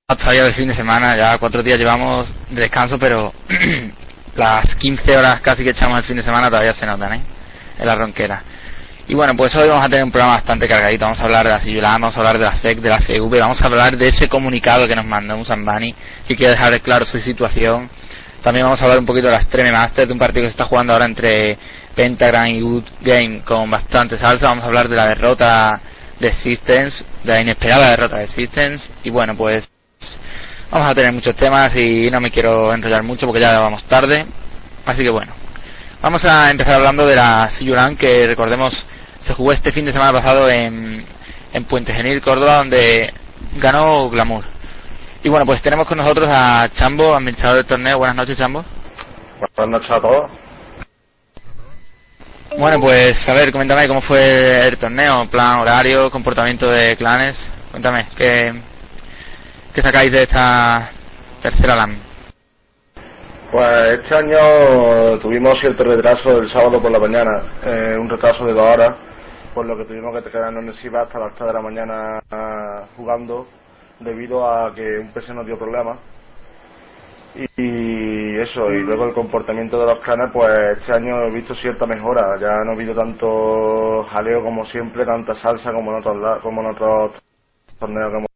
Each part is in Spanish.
Todavía del fin de semana, ya 4 días llevamos de descanso, pero las 15 horas casi que echamos el fin de semana todavía se notan, en la ronquera. Y bueno, pues hoy vamos a tener un programa bastante cargadito. Vamos a hablar de la Siyulan, vamos a hablar de la SEC, de la CV, vamos a hablar de ese comunicado que nos mandó Musambani, que quiere dejar claro su situación. También vamos a hablar un poquito de la Extreme Master, de un partido que se está jugando ahora entre Pentagram y Good Game con bastante salsa. Vamos a hablar de la derrota de Systems, de la inesperada derrota de Systems. Y bueno, pues vamos a tener muchos temas y no me quiero enrollar mucho porque ya vamos tarde. Así que bueno, vamos a empezar hablando de la Siyulan, que recordemos se jugó este fin de semana pasado en Puente Genil, Córdoba, donde ganó Glamour. Y bueno, pues tenemos con nosotros a Chambo, administrador del torneo. Buenas noches, Chambo. Buenas noches a todos. Bueno, pues a ver, coméntame cómo fue el torneo, plan, horario, comportamiento de clanes. Cuéntame, ¿qué sacáis de esta tercera LAN? Pues este año tuvimos cierto retraso el sábado por la mañana, un retraso de 2 horas, por lo que tuvimos que quedarnos en el SIVA hasta las 3 de la mañana jugando, debido a que un PC nos dio problemas. Y eso, y luego el comportamiento de los clanes, pues este año he visto cierta mejora, ya no he visto tanto jaleo como siempre, tanta salsa como en otros torneos que hemos.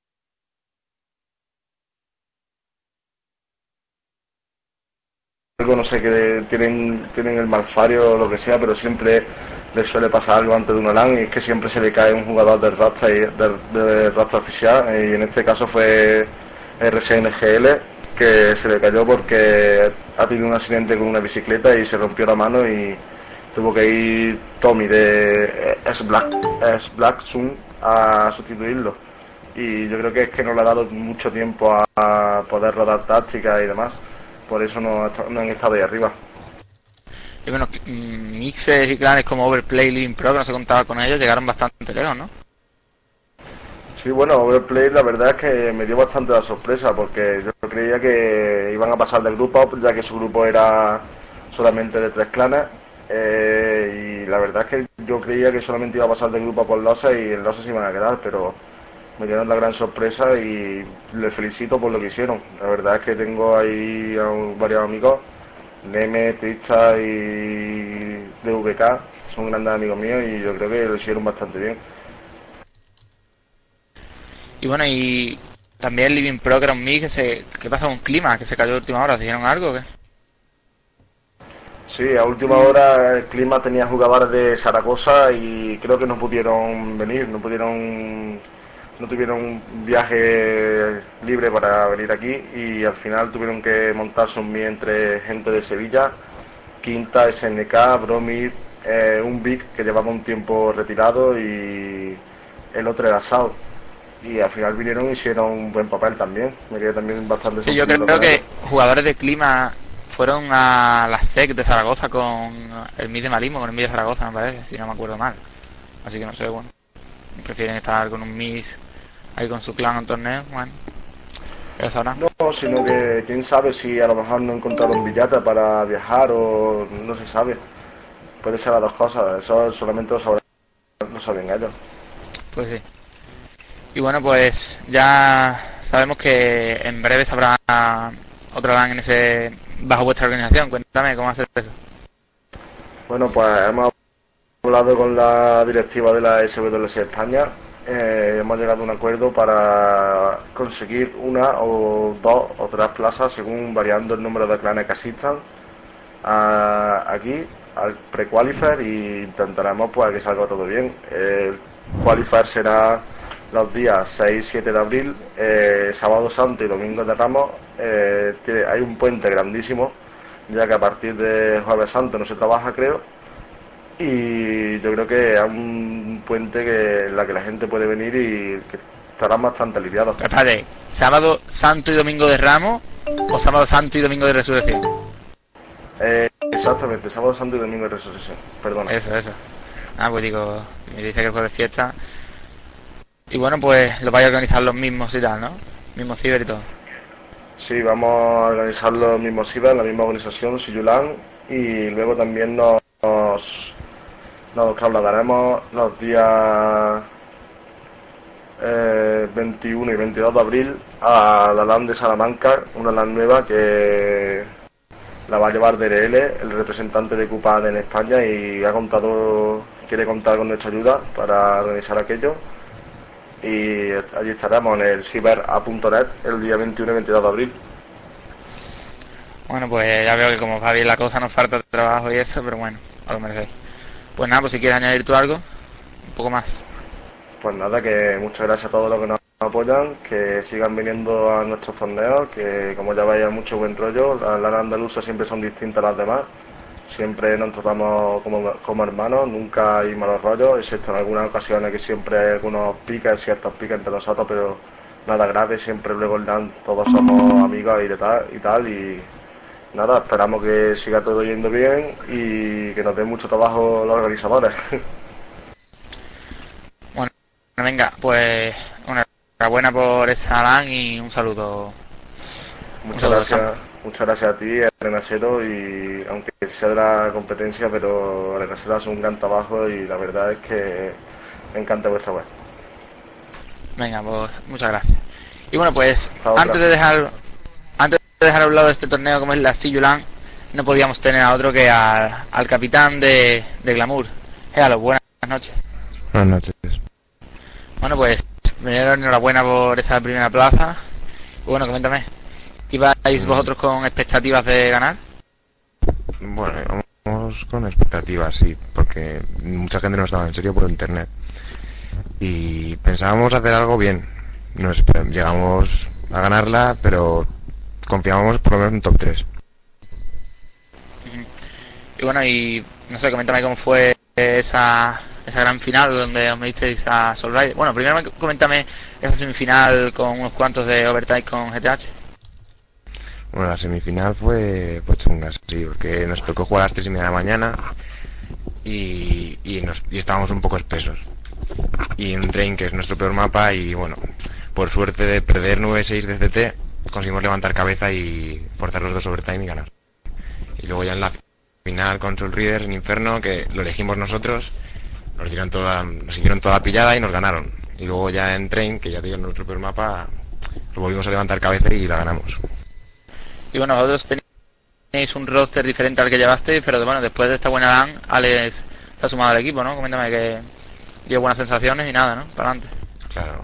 No sé, que tienen el malfario o lo que sea, pero siempre les suele pasar algo antes de una LAN, y es que siempre se le cae un jugador del Rasta oficial, y en este caso fue RSNGL, que se le cayó porque ha tenido un accidente con una bicicleta y se rompió la mano, y tuvo que ir Tommy de S-Black Sun a sustituirlo, y yo creo que es que no le ha dado mucho tiempo a poder rodar tácticas y demás. Por eso no han estado ahí arriba. Y bueno, mixes y clanes como Overplay, Living Pro, que no se contaba con ellos, llegaron bastante lejos, ¿no? Sí, bueno, Overplay la verdad es que me dio bastante la sorpresa, porque yo creía que iban a pasar del grupo, ya que su grupo era solamente de 3 clanes, y la verdad es que yo creía que solamente iba a pasar del grupo por Losa, y en Losa se iban a quedar, pero me dieron la gran sorpresa y les felicito por lo que hicieron. La verdad es que tengo ahí a varios amigos, Neme, Trista y DVK, son grandes amigos míos, y yo creo que lo hicieron bastante bien. Y bueno, y también Living Pro, que era un mix, ¿qué pasa con Clima? ¿Que se cayó a última hora? ¿Se hicieron algo o qué? Sí, a última hora el Clima tenía jugadores de Zaragoza y creo que no pudieron venir, no tuvieron un viaje libre para venir aquí, y al final tuvieron que montarse un mí entre gente de Sevilla, Quinta, SNK, Bromir, un Vic que llevaba un tiempo retirado, y el otro era Sao, y al final vinieron y hicieron un buen papel también. Me quedé también bastante sorprendido. Sí, yo creo que jugadores de Clima fueron a la SEC de Zaragoza con el MID de Malimo, con el MID de Zaragoza, me parece, si no me acuerdo mal. Así que no sé, bueno, prefieren estar con un MIS ahí con su clan en torneo, bueno, eso ahora. No, sino que quién sabe si a lo mejor no encontraron billete para viajar, o no se sabe. Puede ser las dos cosas, eso solamente lo saben ellos. Pues sí. Y bueno, pues ya sabemos que en breve se habrá otra LAN bajo vuestra organización. Cuéntame cómo hacer eso. Bueno, pues hemos hablado con la directiva de la SWS España. Hemos llegado a un acuerdo para conseguir 1 o 2 o 3 plazas, según variando el número de clanes que asistan aquí al pre-qualifier, y intentaremos pues que salga todo bien. El qualifier será los días 6 y 7 de abril, sábado santo y domingo de Ramos. Hay un puente grandísimo, ya que a partir de jueves santo no se trabaja, creo, y yo creo que es un puente en la que la gente puede venir y que estarán bastante aliviados. Espérate, ¿sábado santo y domingo de Ramos o sábado santo y domingo de Resurrección? Exactamente, sábado santo y domingo de Resurrección, perdona. Eso. Pues digo, si me dice que fue de fiesta. Y bueno, pues lo vais a organizar los mismos y tal, ¿no? Mismo ciber y todo. Sí, vamos a organizar los mismos ciber, la misma organización, Siyulan, y luego también nos trasladaremos los días 21 y 22 de abril a la LAN de Salamanca, una LAN nueva que la va a llevar DRL, el representante de Coupang en España, y quiere contar con nuestra ayuda para organizar aquello, y allí estaremos en el cybera.net el día 21 y 22 de abril. Bueno, pues ya veo que como va bien la cosa, nos falta trabajo y eso, pero bueno, a lo merecéis. Pues nada, pues si quieres añadir tú algo, un poco más. Pues nada, que muchas gracias a todos los que nos apoyan, que sigan viniendo a nuestros torneos, que como ya veis hay mucho buen rollo, las LAN andaluzas siempre son distintas a las demás, siempre nos tratamos como hermanos, nunca hay malos rollos, excepto en algunas ocasiones que siempre hay algunos piques, ciertos piques entre nosotros, pero nada grave, siempre luego en LAN todos somos amigos y tal, y nada, esperamos que siga todo yendo bien y que nos den mucho trabajo los organizadores. Bueno, venga, pues una enhorabuena por esa LAN y un saludo. Muchas gracias a ti, Arenasero, y aunque sea de la competencia, pero Arenasero hace un gran trabajo y la verdad es que me encanta vuestra web. Venga, pues muchas gracias. Y bueno, pues antes de dejar a un lado de este torneo como es la Sillulan, no podíamos tener a otro que al capitán de Glamour. Halo, buenas noches. Buenas noches. Bueno, pues primero enhorabuena por esa primera plaza. Bueno, coméntame, ¿ibais vosotros con expectativas de ganar? Bueno, íbamos con expectativas, sí, porque mucha gente no estaba en serio por internet y pensábamos hacer algo bien. Llegamos a ganarla, pero confiábamos por lo menos en top 3. Y bueno, y no sé, coméntame cómo fue esa gran final donde os medisteis a Solrider. Bueno, primero coméntame esa semifinal con unos cuantos de overtime con GTH. Bueno, la semifinal fue chunga, sí, porque nos tocó jugar a las 3:30 de la mañana y estábamos un poco espesos. Y en Train, que es nuestro peor mapa, y bueno, por suerte de perder 9-6 de CT, conseguimos levantar cabeza y forzar los 2 overtime y ganar. Y luego ya en la final con Soul Riders en Inferno, que lo elegimos nosotros, nos hicieron toda la pillada y nos ganaron. Y luego ya en Train, que ya digo, en nuestro peor mapa, lo volvimos a levantar cabeza y la ganamos. Y bueno, vosotros tenéis un roster diferente al que llevasteis, pero bueno, después de esta buena LAN, Alex se ha sumado al equipo, ¿no? Coméntame que dio buenas sensaciones y nada, ¿no? Para adelante. Claro.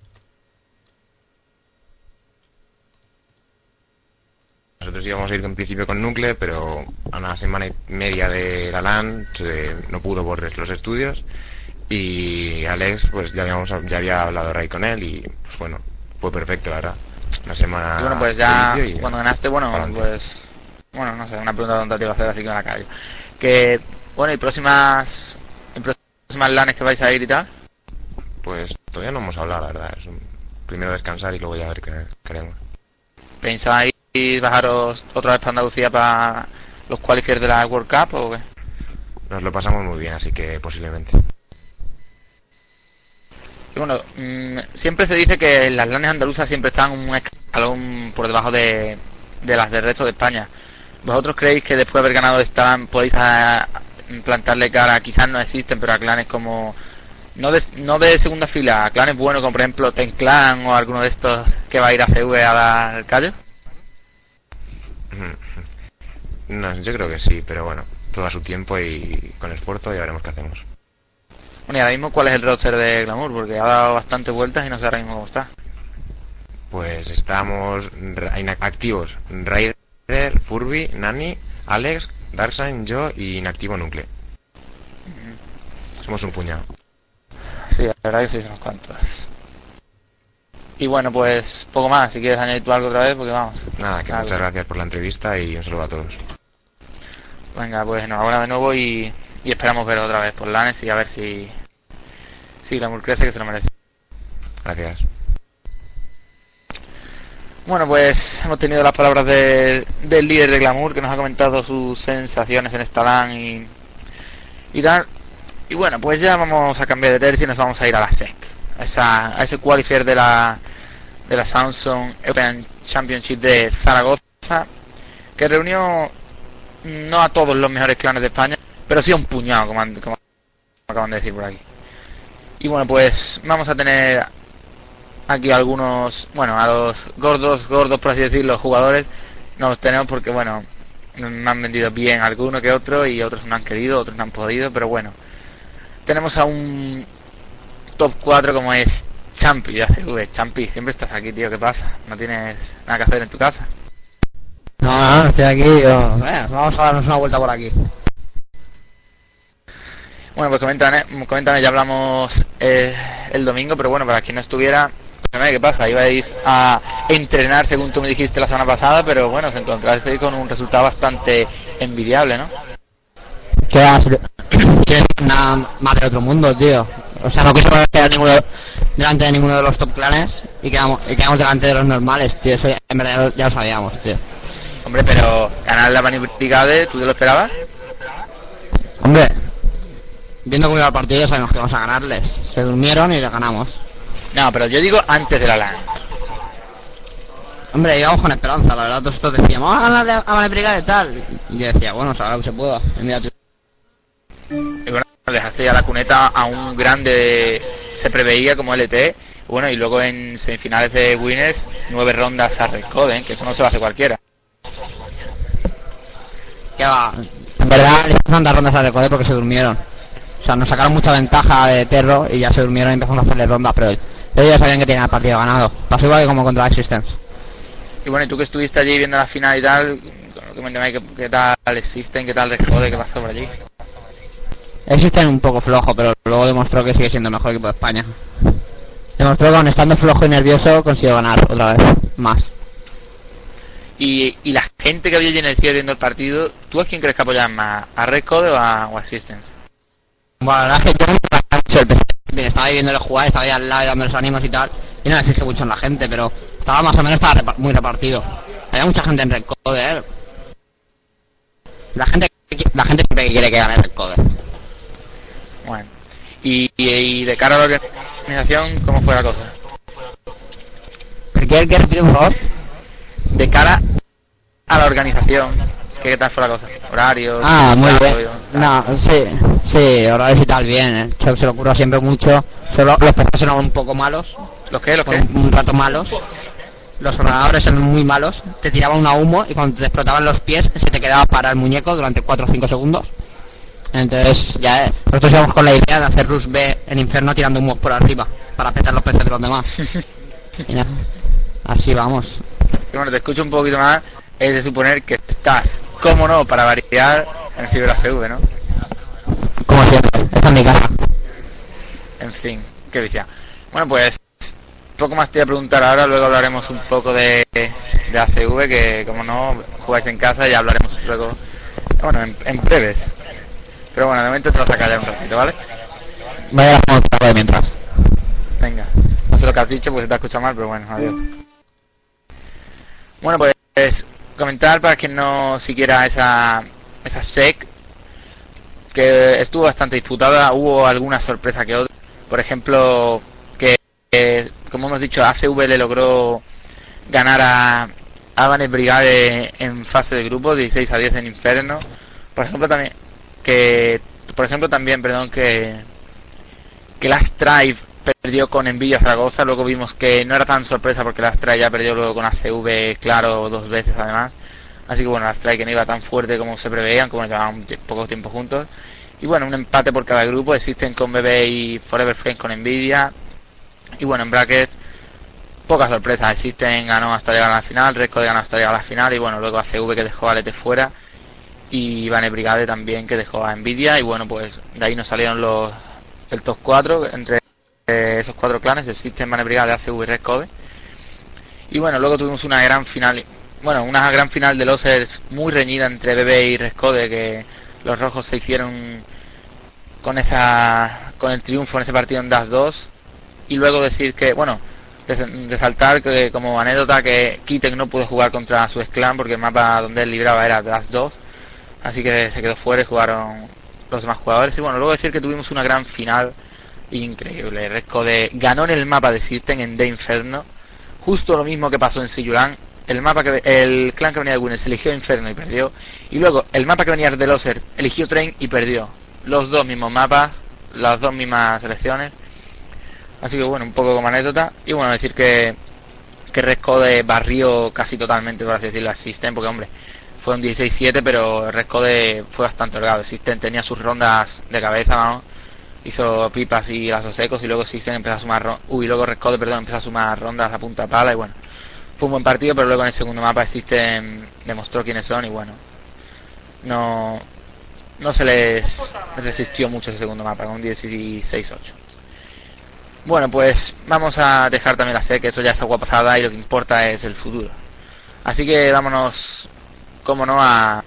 Nosotros íbamos a ir en principio con Nucle, pero a una semana y media de la LAN no pudo por los estudios, y Alex pues ya había hablado Ray con él y pues bueno, fue perfecto, la verdad. Una semana. Y bueno, pues ya cuando ganaste, bueno, pues bueno, no sé, una pregunta tonta te iba a hacer así que me la callo. Que bueno, y próximas LANes que vais a ir y tal. Pues todavía no hemos hablado, la verdad. Primero descansar y luego ya ver qué haremos. ¿Pensáis bajaros otra vez para Andalucía para los qualifiers de la World Cup o qué? Nos lo pasamos muy bien, así que posiblemente. Y bueno, siempre se dice que las LANes andaluzas siempre están un escalón por debajo de las del resto de España. ¿Vosotros creéis que después de haber ganado esta LAN podéis plantarle cara, quizás no existen, pero a clanes como no de segunda fila, a clanes buenos como por ejemplo Ten Clan o alguno de estos que va a ir a CV a dar el callo? No, yo creo que sí, pero bueno, todo a su tiempo y con esfuerzo ya veremos qué hacemos. Bueno, y ahora mismo, ¿cuál es el roster de Glamour? Porque ha dado bastantes vueltas y no sé ahora mismo cómo está. Pues estamos activos Raider, Furby, Nani, Alex, Darkseid, yo y inactivo Nucle. Somos un puñado. Sí, la verdad que sí, son unos cuantos. Y bueno, pues poco más, si quieres añadir tú algo otra vez, porque vamos. Nada, que muchas gracias por la entrevista y un saludo a todos. Venga, pues enhorabuena de nuevo y esperamos ver otra vez por LANes y a ver si Glamour crece, que se lo merece. Gracias. Bueno, pues hemos tenido las palabras del líder de Glamour, que nos ha comentado sus sensaciones en esta LAN y tal. Y bueno, pues ya vamos a cambiar de tercio y nos vamos a ir a la SEC, a ese qualifier de la Samsung European Championship de Zaragoza, que reunió no a todos los mejores clanes de España, pero sí a un puñado, como acaban de decir por aquí. Y bueno, pues vamos a tener aquí algunos, bueno, a los gordos por así decirlo, jugadores, no los tenemos porque, bueno, me han vendido bien alguno que otro y otros no han querido, otros no han podido, pero bueno, tenemos a un top 4 como es Champi de ACV. Champi, siempre estás aquí, tío, ¿qué pasa? ¿No tienes nada que hacer en tu casa? No, estoy aquí, vamos a darnos una vuelta por aquí. Bueno, pues coméntame, ya hablamos el domingo, pero bueno, para quien no estuviera, ¿qué pasa? Ibais a entrenar, según tú me dijiste la semana pasada, pero bueno, os encontrasteis con un resultado bastante envidiable, ¿no? Que nada más del otro mundo, tío. O sea, no quisimos quedar delante de ninguno de los top clanes y quedamos delante de los normales, tío. Eso en verdad ya lo sabíamos, tío. Hombre, pero ganar la Bunny Brigade, ¿tú te lo esperabas? Hombre, viendo cómo iba el partido, sabemos que vamos a ganarles. Se durmieron y les ganamos. No, pero yo digo antes de la LAN. Hombre, íbamos con esperanza, la verdad. Nosotros decíamos, vamos a ganar a Bunny Brigade y tal. Y yo decía, bueno, sabrá que se pueda. Y bueno, dejaste ya la cuneta a un grande, se preveía como LT. Bueno, y luego en semifinales de Winners, 9 rondas a Recode, que eso no se lo hace cualquiera. Que va, en verdad le hicieron tantas rondas a Recode porque se durmieron. O sea, nos sacaron mucha ventaja de Terro y ya se durmieron y empezamos a hacerle rondas, pero ellos ya sabían que tenían el partido ganado. Pasó igual que como contra Existence. Y bueno, y tú que estuviste allí viendo la final y tal, coméntame qué tal Existen, qué tal Recode, qué pasó por allí. Existen un poco flojo, pero luego demostró que sigue siendo el mejor equipo de España. Demostró que aun estando flojo y nervioso consiguió ganar otra vez, más. Y la gente que había allí en el cielo viendo el partido, ¿tú a quién crees que apoyaban más? ¿A Recode o a Existence? Bueno, la verdad es que yo no estaba ahí viéndole jugar, estaba ahí al lado dando los ánimos y tal, y no me fijé mucho en la gente, pero estaba más o menos muy repartido. Había mucha gente en Recode, La gente siempre quiere que gane Recode. Bueno, y de cara a la organización, ¿cómo fue la cosa? ¿Qué repite, por favor? De cara a la organización, ¿qué tal fue la cosa? ¿Horarios? Muy bien. No, sí, horarios y tal, bien. El show se lo ocurrió siempre mucho. Solo los PCs eran un poco malos. ¿Los qué? Un rato malos. Los ordenadores eran muy malos. Te tiraban una humo y cuando te explotaban los pies se te quedaba para el muñeco durante 4 o 5 segundos. Entonces, nosotros íbamos con la idea de hacer Rush B en Inferno tirando humos por arriba para petar los PCs de los demás. Y nada, así vamos. Y bueno, te escucho un poquito más. Es de suponer que estás, cómo no, para variar en el CiberACV, ¿no? Como siempre, esta es mi casa. En fin, qué vicia. Bueno, pues poco más te voy a preguntar ahora, luego hablaremos un poco de ACV, que como no jugáis en casa, ya hablaremos luego, bueno, en breves. Pero bueno, de momento te vas a callar un ratito, ¿vale? Vaya a montar de mientras. Venga, no sé lo que has dicho, pues se te ha escuchado mal, pero bueno, adiós. Bueno, pues comentar para quien no siquiera esa SEC, que estuvo bastante disputada, hubo alguna sorpresa que otra. Por ejemplo, que como hemos dicho, ACV le logró ganar a Bunny Brigade en fase de grupo, 16-10 en Inferno. Por ejemplo también, que Last Drive perdió con Envidia Zaragoza. Luego vimos que no era tan sorpresa porque Last Drive ya perdió luego con ACV, claro, 2 veces además. Así que bueno, Last Drive que no iba tan fuerte como se preveían, como llevaban poco tiempo juntos. Y bueno, un empate por cada grupo. Existen con BB y Forever Friends con Envidia. Y bueno, en bracket pocas sorpresas. Existen ganó hasta llegar a la final, Recode ganó hasta llegar a la final. Y bueno, luego ACV que dejó a LT fuera. Y Bunny Brigade también que dejó a Envidia. Y bueno, pues de ahí nos salieron el top 4 entre esos 4 clanes. Existen Bunny Brigade, ACV y Recode. Y bueno, luego tuvimos una gran final de losers muy reñida entre BB y Recode, que los rojos se hicieron con el triunfo en ese partido en Dash 2. Y luego decir que, bueno, resaltar que como anécdota que Kitten no pudo jugar contra su ex-clan porque el mapa donde él libraba era Dash 2, así que se quedó fuera y jugaron los demás jugadores. Y bueno, luego decir que tuvimos una gran final increíble. Recode ganó en el mapa de System en The Inferno, justo lo mismo que pasó en Siyulan. El clan que venía de Winners eligió Inferno y perdió, y luego el mapa que venía de Losers eligió Train y perdió. Los dos mismos mapas, las dos mismas selecciones. Así que bueno, un poco como anécdota. Y bueno, decir que Rescode barrió casi totalmente, por así decirlo, a System, porque hombre, fue un 16-7, pero Rescode fue bastante holgado. System tenía sus rondas de cabeza, vamos, hizo pipas y lazos secos, y luego System empezó a sumar luego Rescode, empezó a sumar rondas a punta pala, y bueno, fue un buen partido, pero luego en el segundo mapa System demostró quiénes son, y bueno, no se les resistió mucho ese segundo mapa, con un 16-8. Bueno, pues vamos a dejar también la SEC, que eso ya es agua pasada y lo que importa es el futuro. Así que vámonos, como no,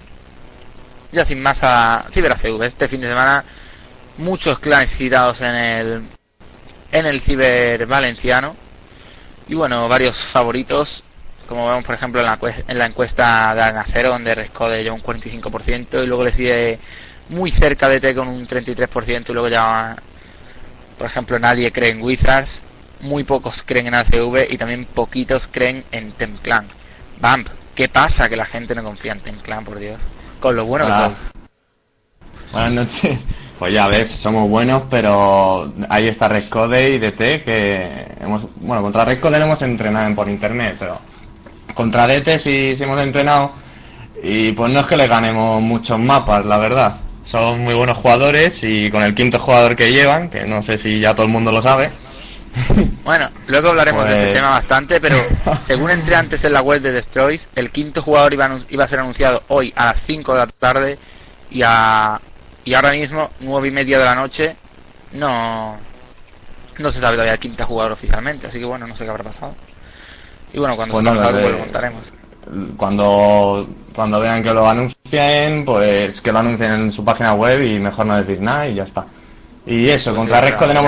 ya sin más, a CiberACV. Este fin de semana muchos clanes citados en el Ciber valenciano, y bueno, varios favoritos, como vemos por ejemplo en la encuesta de Arena Cero, donde Rescode lleva un 45%, y luego le sigue muy cerca de T con un 33%, y luego ya, por ejemplo, nadie cree en Wizards, muy pocos creen en ACV, y también poquitos creen en Temclan. Vamp, ¿qué pasa que la gente no confía en Temclan, por Dios? Con lo bueno que sois. Buenas noches. Pues ya ves, somos buenos, pero ahí está Rescode y DT, que contra Rescode no hemos entrenado por internet, pero contra DT sí hemos entrenado, y pues no es que le ganemos muchos mapas, la verdad. Son muy buenos jugadores, y con el quinto jugador que llevan, que no sé si ya todo el mundo lo sabe. Bueno, luego hablaremos pues... de este tema bastante, pero según entré antes en la web de Destroys, el quinto jugador iba a ser anunciado hoy a las 5 de la tarde, y ahora mismo, 9:30 de la noche, no se sabe todavía el quinto jugador oficialmente, así que bueno, no sé qué habrá pasado. Y bueno, cuando pues se conozca algo lo contaremos. Cuando vean que lo anuncien, pues que lo anuncien en su página web, y mejor no decir nada y ya está. Y eso, pues contra Rescode no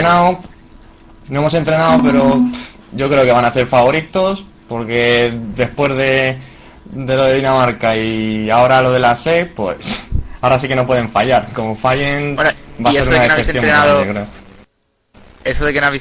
hemos entrenado, pero yo creo que van a ser favoritos, porque después de lo de Dinamarca y ahora lo de la SEC, pues ahora sí que no pueden fallar. Como fallen, bueno, va a ser una decepción muy grande, creo. Eso de que no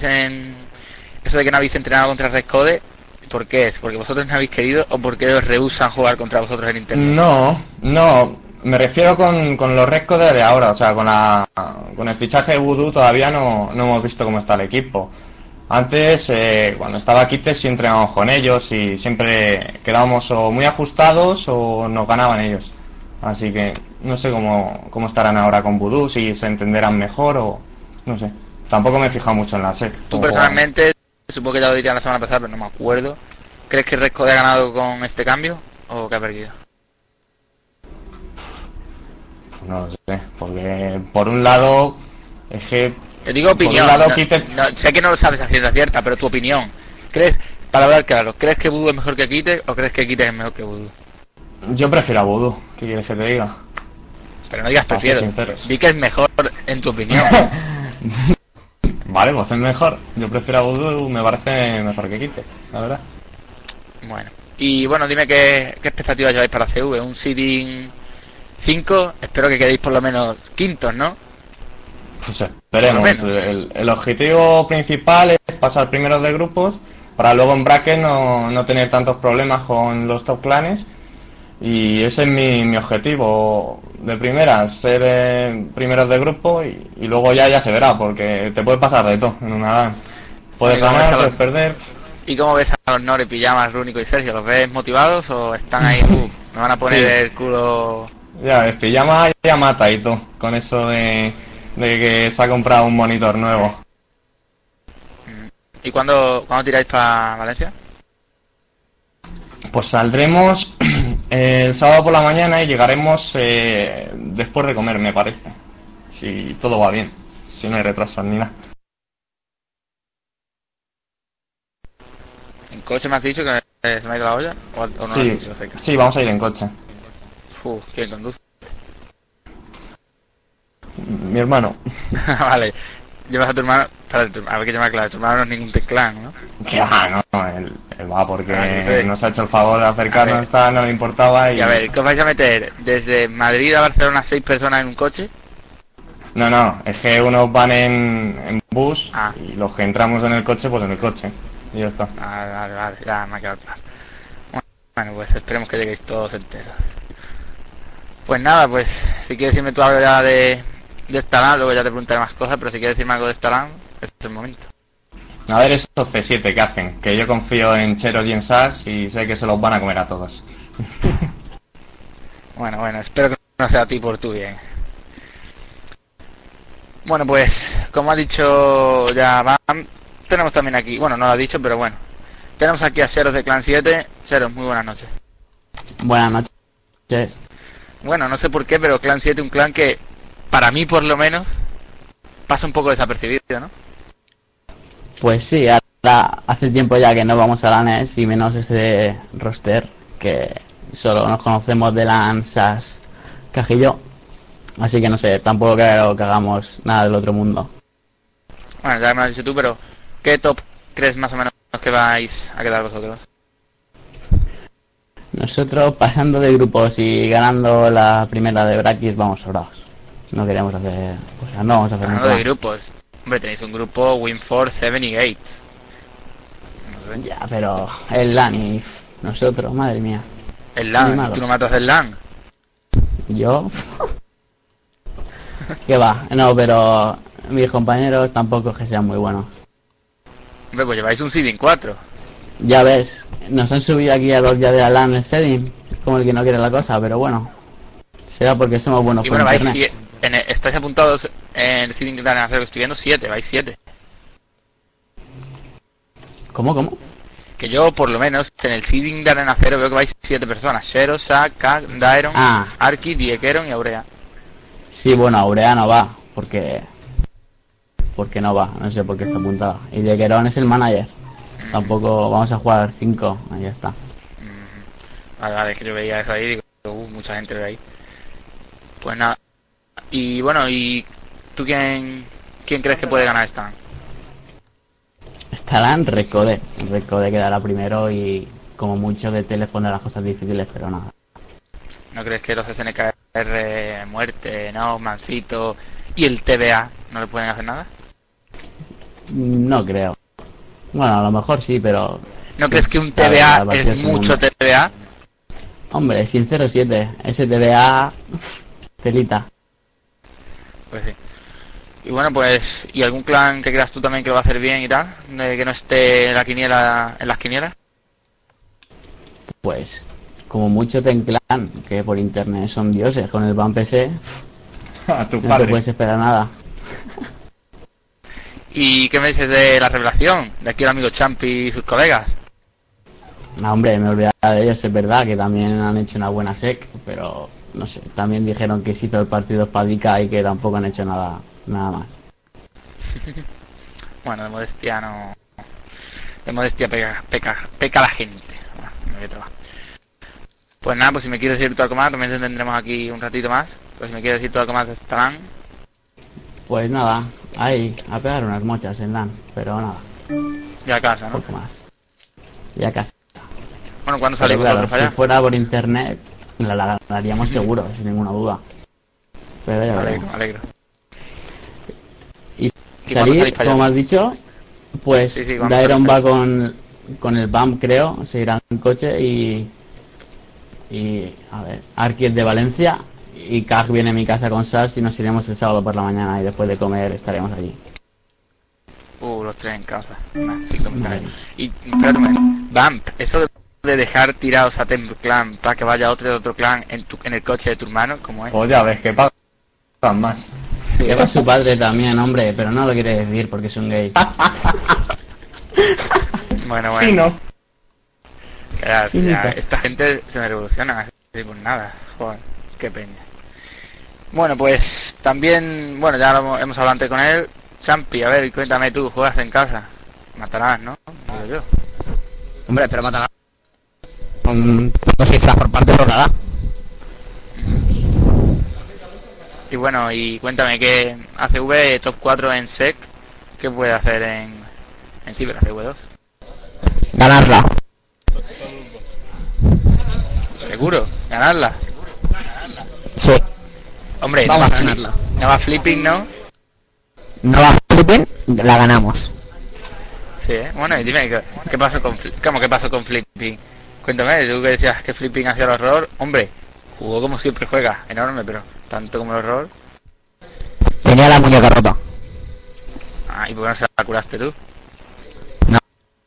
habéis entrenado contra Rescode, ¿por qué es? ¿Porque vosotros no habéis querido, o porque os rehusan jugar contra vosotros en internet? No, me refiero con los Rescode de ahora, o sea, con el fichaje de Voodoo todavía no hemos visto cómo está el equipo. Antes, cuando estaba Kite, sí entrenábamos con ellos, y siempre quedábamos o muy ajustados o nos ganaban ellos. Así que no sé cómo estarán ahora con Voodoo, si se entenderán mejor o no sé. Tampoco me he fijado mucho en la SEC. Tú personalmente, supongo que ya lo diría la semana pasada, pero no me acuerdo, ¿crees que Rescode ha ganado con este cambio o que ha perdido? No lo sé, porque por un lado es que... Te digo opinión, sé que no lo sabes a ciencia cierta, pero tu opinión. ¿Crees, para hablar claro, crees que Voodoo es mejor que Kite o crees que Kite es mejor que Voodoo? Yo prefiero a Voodoo, ¿qué quieres que te diga? Pero no digas prefiero, di que es mejor en tu opinión. Vale, pues es mejor. Yo prefiero a Voodoo, me parece mejor que Kite, la verdad. Bueno, y bueno, dime qué expectativas lleváis para CV. Un seeding 5, espero que quedéis por lo menos quintos, ¿no? Pues esperemos. El objetivo principal es pasar primeros de grupos, para luego en bracket no tener tantos problemas con los top clanes, y ese es mi objetivo de primera, ser primeros de grupo, y luego ya se verá, porque te puede pasar de todo en una LAN. Puedes ganar, puedes perder. ¿Y cómo ves a los Nori, Pijamas, Rúnico y Sergio? ¿Los ves motivados o están ahí? Me van a poner el culo... Ya ves, Pijama ya mata y todo, con eso de que se ha comprado un monitor nuevo. ¿Y cuándo tiráis para Valencia? Pues saldremos el sábado por la mañana y llegaremos después de comer, me parece. Si todo va bien, si no hay retrasos ni nada. ¿En coche me has dicho que se me ha ido la olla? ¿O no sí, lo has dicho, seca? Sí, vamos a ir en coche. ¿Quién conduce? Mi hermano. Vale. Llevas a tu hermano... A ver que llama claro, tu hermano no es ningún Temclan, ¿no? No, él va porque nos ha hecho el favor de acercarnos, no le importaba y... a ver, ¿qué os vais a meter? ¿Desde Madrid a Barcelona 6 personas en un coche? No, es que unos van en bus, Ah. Y los que entramos en el coche, pues en el coche. Y ya está. Vale, ya me ha quedado claro. Bueno, pues esperemos que lleguéis todos enteros. Pues nada, pues si quieres decirme tú algo ya de esta LAN, luego ya te preguntaré más cosas, pero si quieres decirme algo de esta LAN, este es el momento. A ver esos C7 que hacen, que yo confío en Cheros y en Sax y sé que se los van a comer a todos. Bueno, espero que no sea a ti por tu bien. Bueno, pues, como ha dicho ya Bam, tenemos también aquí, bueno, no lo ha dicho, pero bueno, tenemos aquí a Sheros de Clan 7. Sheros, muy buenas noches. Buenas noches. Bueno, no sé por qué, pero Clan 7, un clan que, para mí por lo menos, pasa un poco desapercibido, ¿no? Pues sí, ahora hace tiempo ya que no vamos a LANes y menos ese roster que solo nos conocemos de LAN, SAS, Cajillo. Así que no sé, tampoco creo que hagamos nada del otro mundo. Bueno, ya me lo has dicho tú, pero ¿qué top crees más o menos que vais a quedar vosotros? Nosotros pasando de grupos y ganando la primera de Brackis vamos sobrados. No queremos hacer... O sea, no vamos a hacer Hablando nada. de grupos, hombre, tenéis un grupo Win4, 7 y Gates. No sé. Ya, pero el LAN y nosotros, madre mía. El Muy LAN, malo. ¿tú no matas el LAN? Yo... ¿Qué va? No, pero mis compañeros tampoco es que sean muy buenos. Hombre, pues lleváis un seeding 4. Ya ves, nos han subido aquí a los días de la LAN el setting, como el que no quiere la cosa, pero bueno, será porque somos buenos Y por bueno, vais internet. estáis apuntados en el seeding de Arena Cero, estoy viendo 7, vais 7. ¿Cómo? Que yo, por lo menos, en el seeding de Arena Cero veo que vais 7 personas. Shero, Shaq, Kak, Daeron, Ah. Arki, Diekeron y Aurea. Sí, bueno, Aurea no va, porque no va, no sé por qué está apuntado. Y de Querón es el manager. Tampoco vamos a jugar 5, ahí ya está. Vale, es que yo veía eso ahí y digo, mucha gente ve ahí. Pues nada. Y bueno, ¿y tú quién crees que puede ganar esta? Estarán Recode quedará primero y como mucho de les pondrá las cosas difíciles, pero nada. ¿No crees que los SNKR, Muerte, No, Mansito y el TBA no le pueden hacer nada? No creo. Bueno, a lo mejor sí, pero... ¿No crees que un Claro, TBA la partida es es un mucho mundo. TBA? Hombre, sin 0-7, ese TBA... telita. Pues sí. Y bueno, pues, ¿y algún clan que creas tú también que lo va a hacer bien y tal? De que no esté en la quiniela, en las quinielas. Pues, como mucho Tenclan, que por internet son dioses, con el BAM PC A tu no te padre. puedes esperar nada. ¿Y qué me dices de la revelación? De aquí el amigo Champi y sus colegas. No, hombre, me olvidaba de ellos, es verdad que también han hecho una buena sec, pero no sé, también dijeron que sí todo el partido es padica y que tampoco han hecho nada más. Bueno, de modestia no... De modestia peca la gente. Bueno, me voy a trabar. Pues nada, pues si me quieres decir tú algo más, también tendremos aquí un ratito más. Pues si me quieres decir tú algo más de Estarán. Pues nada, ahí, a pegar unas mochas en LAN, pero nada, Y a casa, ¿no? poco más. Ya casi. Bueno, ¿cuándo Pero salís claro, vosotros para si allá? fuera por internet, la ganaríamos seguro, sin ninguna duda. Pero ya Me veremos. alegro. Y cuándo salir, salís para como allá? has dicho, pues Sí, ¿cuándo Dairon salís? va con el BAM, creo, se irá en coche y a ver, Arki es de Valencia y Kaj viene a mi casa con Sas y nos iremos el sábado por la mañana y después de comer estaremos allí. Los tres en casa. Nah, 5 minutos. Vale. Y espérate un momento. Vamp, eso de dejar tirados a Temple Clan para que vaya otro de otro clan en el coche de tu hermano, ¿cómo es? Pues ya ves que pagan más. Lleva a su padre también, hombre, pero no lo quiere decir porque es un gay. Bueno. Sí, no. Ya, Sí, ya, nunca. esta gente se me revoluciona así por nada. Joder, qué peña. Bueno, pues también, bueno, ya hemos hablado antes con él. Champi, a ver, cuéntame tú, juegas en casa. Matarás, ¿no? Digo yo. Hombre, pero matará. Con 5 cifras por parte de nada. Y bueno, y cuéntame, ¿qué ACV top 4 en SEC? ¿Qué puede hacer en Ciber ACV2? Ganarla. ¿Seguro? ¿Ganarla? Sí. Hombre, Vamos no a va ganarla. No va flipping, ¿no? No va flipping, la ganamos. Sí, ¿eh? Bueno, y dime, ¿qué pasó con ¿cómo que pasó con flipping? Cuéntame, tú que decías que flipping hacía el horror. Hombre, jugó como siempre juega, enorme, pero tanto como el horror. Tenía la muñeca rota. Ah, ¿y por qué no se la curaste tú?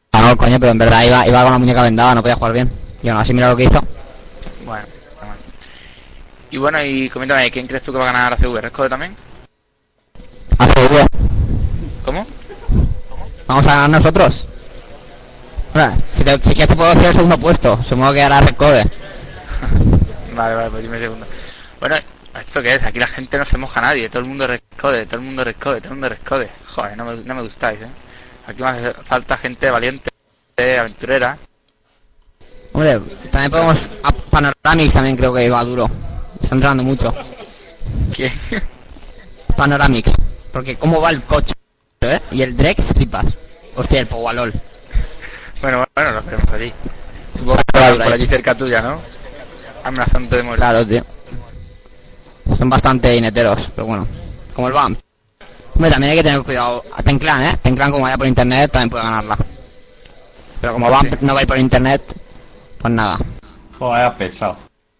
No, coño, pero en verdad iba con la muñeca vendada, no podía jugar bien. Y aún así mira lo que hizo. Bueno. Y bueno, y coméntame, ¿quién crees tú que va a ganar ACV? ¿Rescode también? ACV. ¿Cómo? Vamos a ganar nosotros. Bueno, si quieres te puedo decir el segundo puesto. Supongo que hará Rescode. Vale, pues dime segundo. Bueno, ¿esto qué es? Aquí la gente no se moja a nadie. Todo el mundo Rescode. Joder, no me gustáis, Aquí me hace falta gente valiente, aventurera. Hombre, también podemos... Panoramix también creo que va duro. Está entrando mucho. ¿Quién? Panoramix. Porque cómo va el coche, Y el Drex, flipas. Hostia, el Powalol. Bueno, lo veremos allí. Supongo que va por allí cerca tuya, ¿no? Amenazante de muerte. Claro, tío. Son bastante ineteros, pero bueno. Como el Vamp. Hombre, también hay que tener cuidado. Tenclan, Tenclan como vaya por internet también puede ganarla. Pero como Vamp no va a ir por internet, pues nada. Joder, pesado.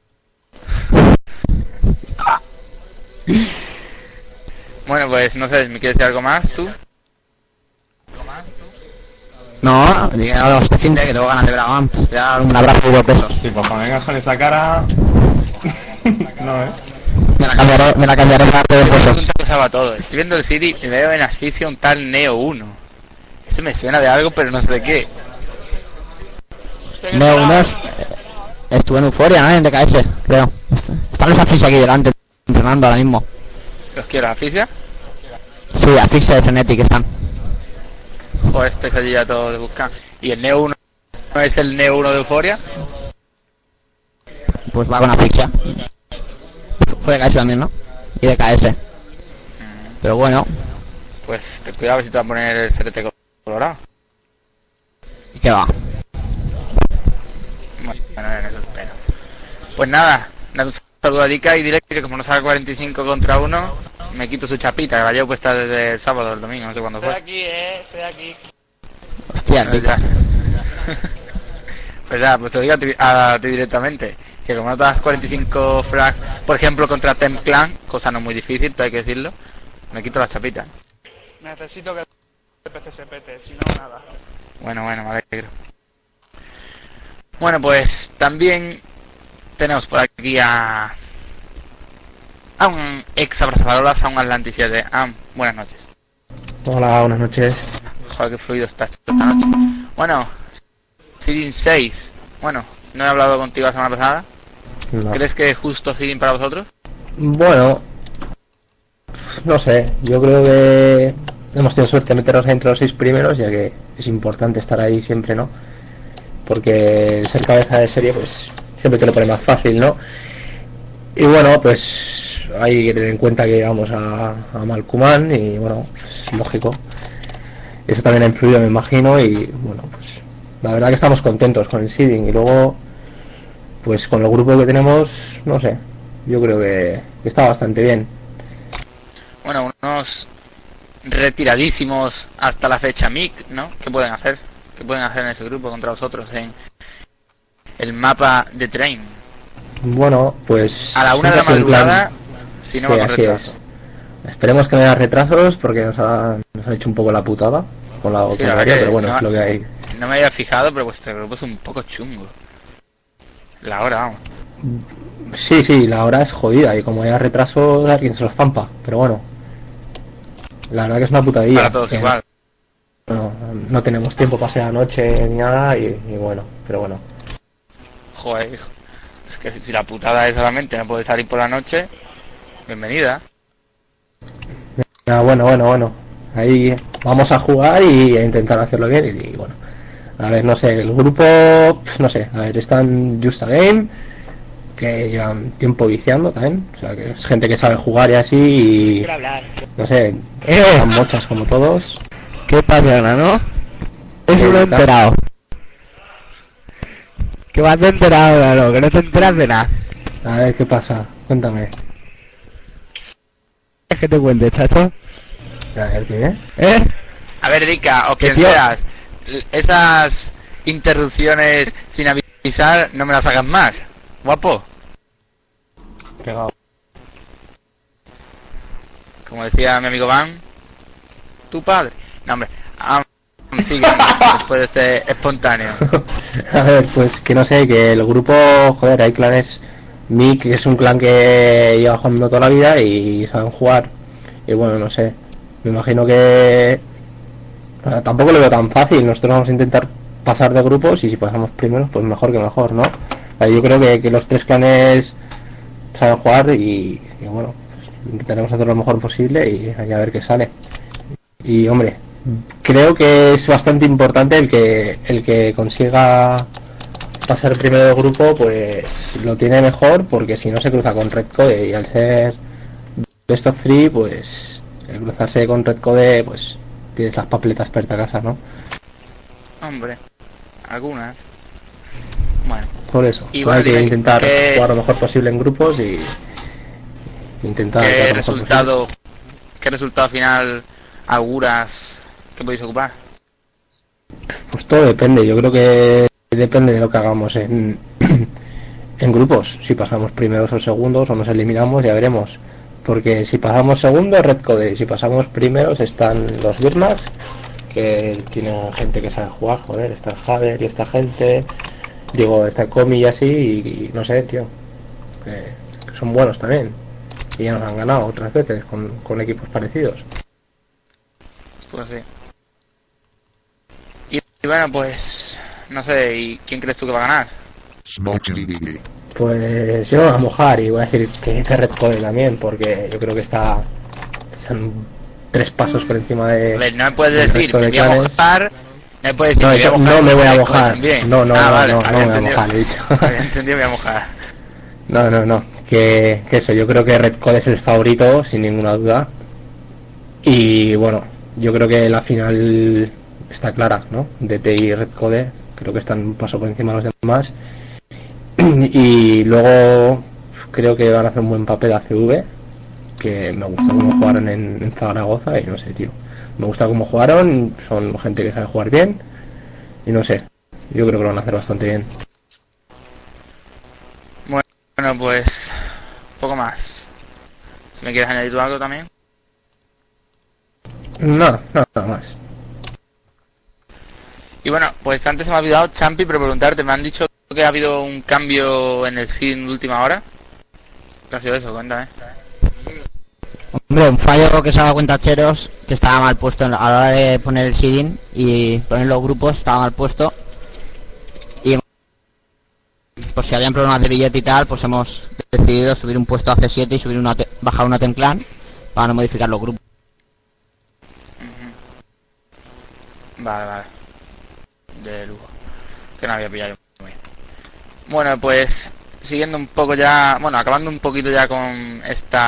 Bueno, pues no sé, ¿me quieres decir algo más tú? No, díganos este fin de que tengo ganas de ver a Vamp. Ya un abrazo y 2 besos. Sí, pues cuando vengas con esa cara... no, Me la cambiaré para darte 2 besos. Usaba todo. Estoy viendo el City y veo en Asfixia un tal Neo 1. Eso me suena de algo, pero no sé de qué. Neo 1 estuve en Euforia, ¿no? En DKS, creo. Están los Asfixia aquí delante, entrenando ahora mismo. ¿Los quiero, Asfixia? Sí, Asfixia de Frenetic están. Joder, estáis allí ya todos de buscar. ¿Y el Neo 1 no es el Neo 1 de Euforia? Pues va con Asfixia. Fue de KS también, ¿no? Y de KS. Pero bueno. Pues ten cuidado a ver si te va a poner el CRT colorado. ¿Y qué va? Bueno, en eso espero. Pues nada, dale un saludo a Dika y dile que como no salga 45 contra 1, me quito su chapita, que la llevo puesta desde el sábado o el domingo, no sé cuándo fue. Estoy aquí. Hostia, el Dika. Pues ya, pues te lo digo a ti directamente. Que como no te das 45 frags, por ejemplo, contra Temp Clan, cosa no muy difícil, pero hay que decirlo, me quito la chapita. Necesito que el PC se pete, si no, nada. Bueno, me alegro. Bueno, pues también tenemos por aquí a un ex abrazadoras, a un Atlantis 7. Buenas noches. Hola, buenas noches. Joder, qué fluido estás esta noche. Bueno, Sirin 6. Bueno, no he hablado contigo la semana pasada. No. ¿Crees que es justo Sirin para vosotros? Bueno, no sé, yo creo que hemos tenido suerte de meternos entre los 6 primeros, ya que es importante estar ahí siempre, ¿no? Porque ser cabeza de serie, pues siempre te lo pone más fácil, ¿no? Y bueno, pues hay que tener en cuenta que vamos a Malcuman y bueno, pues lógico. Eso también ha influido, me imagino, y bueno, pues la verdad que estamos contentos con el seeding y luego pues con el grupo que tenemos, no sé, yo creo que está bastante bien. Bueno, unos retiradísimos hasta la fecha MIC, ¿no? ¿Qué pueden hacer? ¿Qué pueden hacer en ese grupo contra vosotros en el mapa de Train? Bueno, pues a la 1 de la madrugada, si no sí, va con retraso. Esperemos que no haya retrasos porque nos han hecho un poco la putada con la horaria, pero bueno, es lo que hay. No me había fijado, pero vuestro grupo es un poco chungo. La hora, vamos. Sí, la hora es jodida y como haya retrasos alguien se los zampa, pero bueno. La verdad que es una putadilla. Para todos igual. No tenemos tiempo para hacer la noche ni nada y bueno, pero bueno. Joder, hijo. Es que si la putada es solamente no puede salir por la noche, bienvenida. Bueno. Ahí vamos a jugar y a intentar hacerlo bien y bueno. A ver, no sé, el grupo, no sé, a ver, están Just a Game, que llevan tiempo viciando también, o sea, que es gente que sabe jugar y así y... No sé, son mochas como todos. ¿Qué pasa, no? Eso lo he enterado. ¿Qué vas a enterado, Nano? Que no te enteras de nada. A ver, ¿qué pasa? Cuéntame. Es que te cuente, chacho. A ver, ¿qué? A ver, Erika, o quien seas, esas interrupciones sin avisar no me las hagas más, guapo. Pegado. Como decía mi amigo Van, tu padre. No, hombre, sigue después de este espontáneo? A ver, pues que no sé, que el grupo, joder, hay clanes. Mick es un clan que lleva jugando toda la vida y saben jugar. Y bueno, no sé, me imagino que tampoco lo veo tan fácil. Nosotros vamos a intentar pasar de grupos y si pasamos primeros, pues mejor que mejor, ¿no? O sea, yo creo que los 3 clanes saben jugar y bueno, pues intentaremos hacer lo mejor posible y a ver qué sale. Y hombre, creo que es bastante importante el que consiga pasar primero del grupo, pues lo tiene mejor, porque si no se cruza con Red Code, y al ser best of 3, pues el cruzarse con Red Code, pues tienes las papeletas perta a casa, ¿no? Hombre, algunas. Bueno. Por eso, y bueno, hay que intentar que... jugar lo mejor posible en grupos y intentar ¿Qué resultado final auguras que podéis ocupar? Pues todo depende, yo creo que depende de lo que hagamos en grupos. Si pasamos primeros o segundos o nos eliminamos, ya veremos. Porque si pasamos segundos, Red Code. Si pasamos primeros, están los Birmax, que tienen gente que sabe jugar. Joder, está el Jader y esta gente. Digo, está el Comi y así. Y no sé, tío. Que son buenos también. Y ya nos han ganado otras veces con equipos parecidos. Pues sí. Y bueno, pues no sé, ¿y quién crees tú que va a ganar? Pues yo voy a mojar y voy a decir que Red Code también, porque yo creo que son 3 pasos por encima de... A ver, no me puedes decir, me voy a mojar... No me puedes decir, no me voy a mojar. No me voy a mojar, he dicho. Había entendido, me voy a mojar. No, que eso, yo creo que Red Code es el favorito, sin ninguna duda. Y bueno, yo creo que la final está clara, ¿no? DT y Red Code, creo que están un paso por encima de los demás. Y luego creo que van a hacer un buen papel a CV, que me gusta cómo jugaron en Zaragoza y no sé, tío. Me gusta cómo jugaron, son gente que sabe jugar bien y no sé, yo creo que lo van a hacer bastante bien. Bueno, pues poco más. Si me quieres añadir tú algo también. No, nada más. Y bueno, pues antes se me ha olvidado, Champi, pero preguntarte, me han dicho que ha habido un cambio en el feed de última hora. ¿Qué ha sido eso? Cuéntame. Hombre, un fallo que se ha dado cuenta Cheros, que estaba mal puesto a la hora de poner el seeding y poner los grupos, estaba mal puesto. Y por si habían problemas de billete y tal, pues hemos decidido subir un puesto a C7 y subir bajar una Tenclan para no modificar los grupos. Vale. De lujo. Que no había pillado muy bien. Bueno, pues siguiendo un poco ya, bueno, acabando un poquito ya con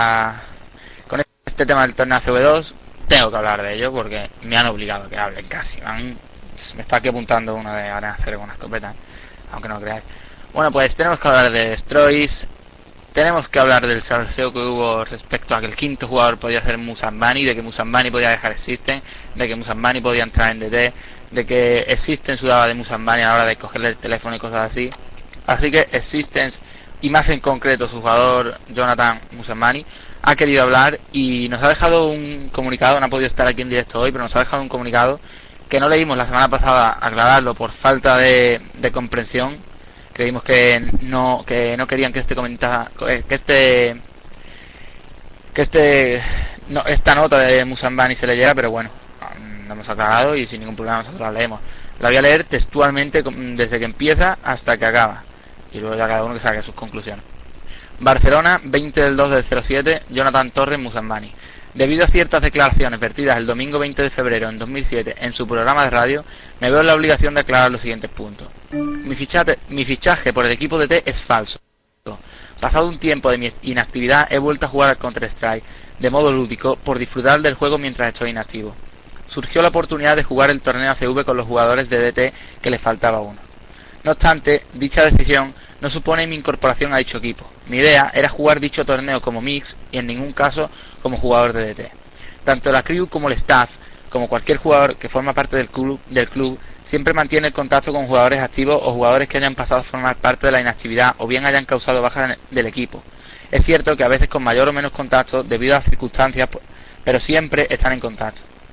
este tema del torneo ACV2, tengo que hablar de ello porque me han obligado a que hable casi. Me está aquí apuntando uno de Arena Cero con una escopeta, aunque no lo creáis. Bueno, pues tenemos que hablar de Destroys, tenemos que hablar del salseo que hubo respecto a que el quinto jugador podía ser Musambani, de que Musambani podía dejar System, de que Musambani podía entrar en DT, de que System sudaba de Musambani a la hora de cogerle el teléfono y cosas así. Así que System, y más en concreto su jugador Jonathan Musambani, ha querido hablar y nos ha dejado un comunicado. No ha podido estar aquí en directo hoy, pero nos ha dejado un comunicado que no leímos la semana pasada, aclararlo por falta de comprensión. Creímos que no querían que esta nota de Musambani se leyera, pero bueno, lo hemos aclarado y sin ningún problema nosotros la leemos. La voy a leer textualmente desde que empieza hasta que acaba y luego ya cada uno que saque sus conclusiones. Barcelona, 20 del 2 del 07, Jonathan Torres Musambani. Debido a ciertas declaraciones vertidas el domingo 20 de febrero en 2007 en su programa de radio, me veo en la obligación de aclarar los siguientes puntos. Mi fichaje por el equipo de T es falso. Pasado un tiempo de mi inactividad, he vuelto a jugar al Counter-Strike de modo lúdico por disfrutar del juego mientras estoy inactivo. Surgió la oportunidad de jugar el torneo ACV con los jugadores de DT que les faltaba uno. No obstante, dicha decisión no supone mi incorporación a dicho equipo. Mi idea era jugar dicho torneo como mix y en ningún caso como jugador de DT. Tanto la crew como el staff, como cualquier jugador que forma parte del club, siempre mantiene el contacto con jugadores activos o jugadores que hayan pasado a formar parte de la inactividad o bien hayan causado bajas del equipo. Es cierto que a veces con mayor o menos contacto debido a las circunstancias, pero siempre están en contacto.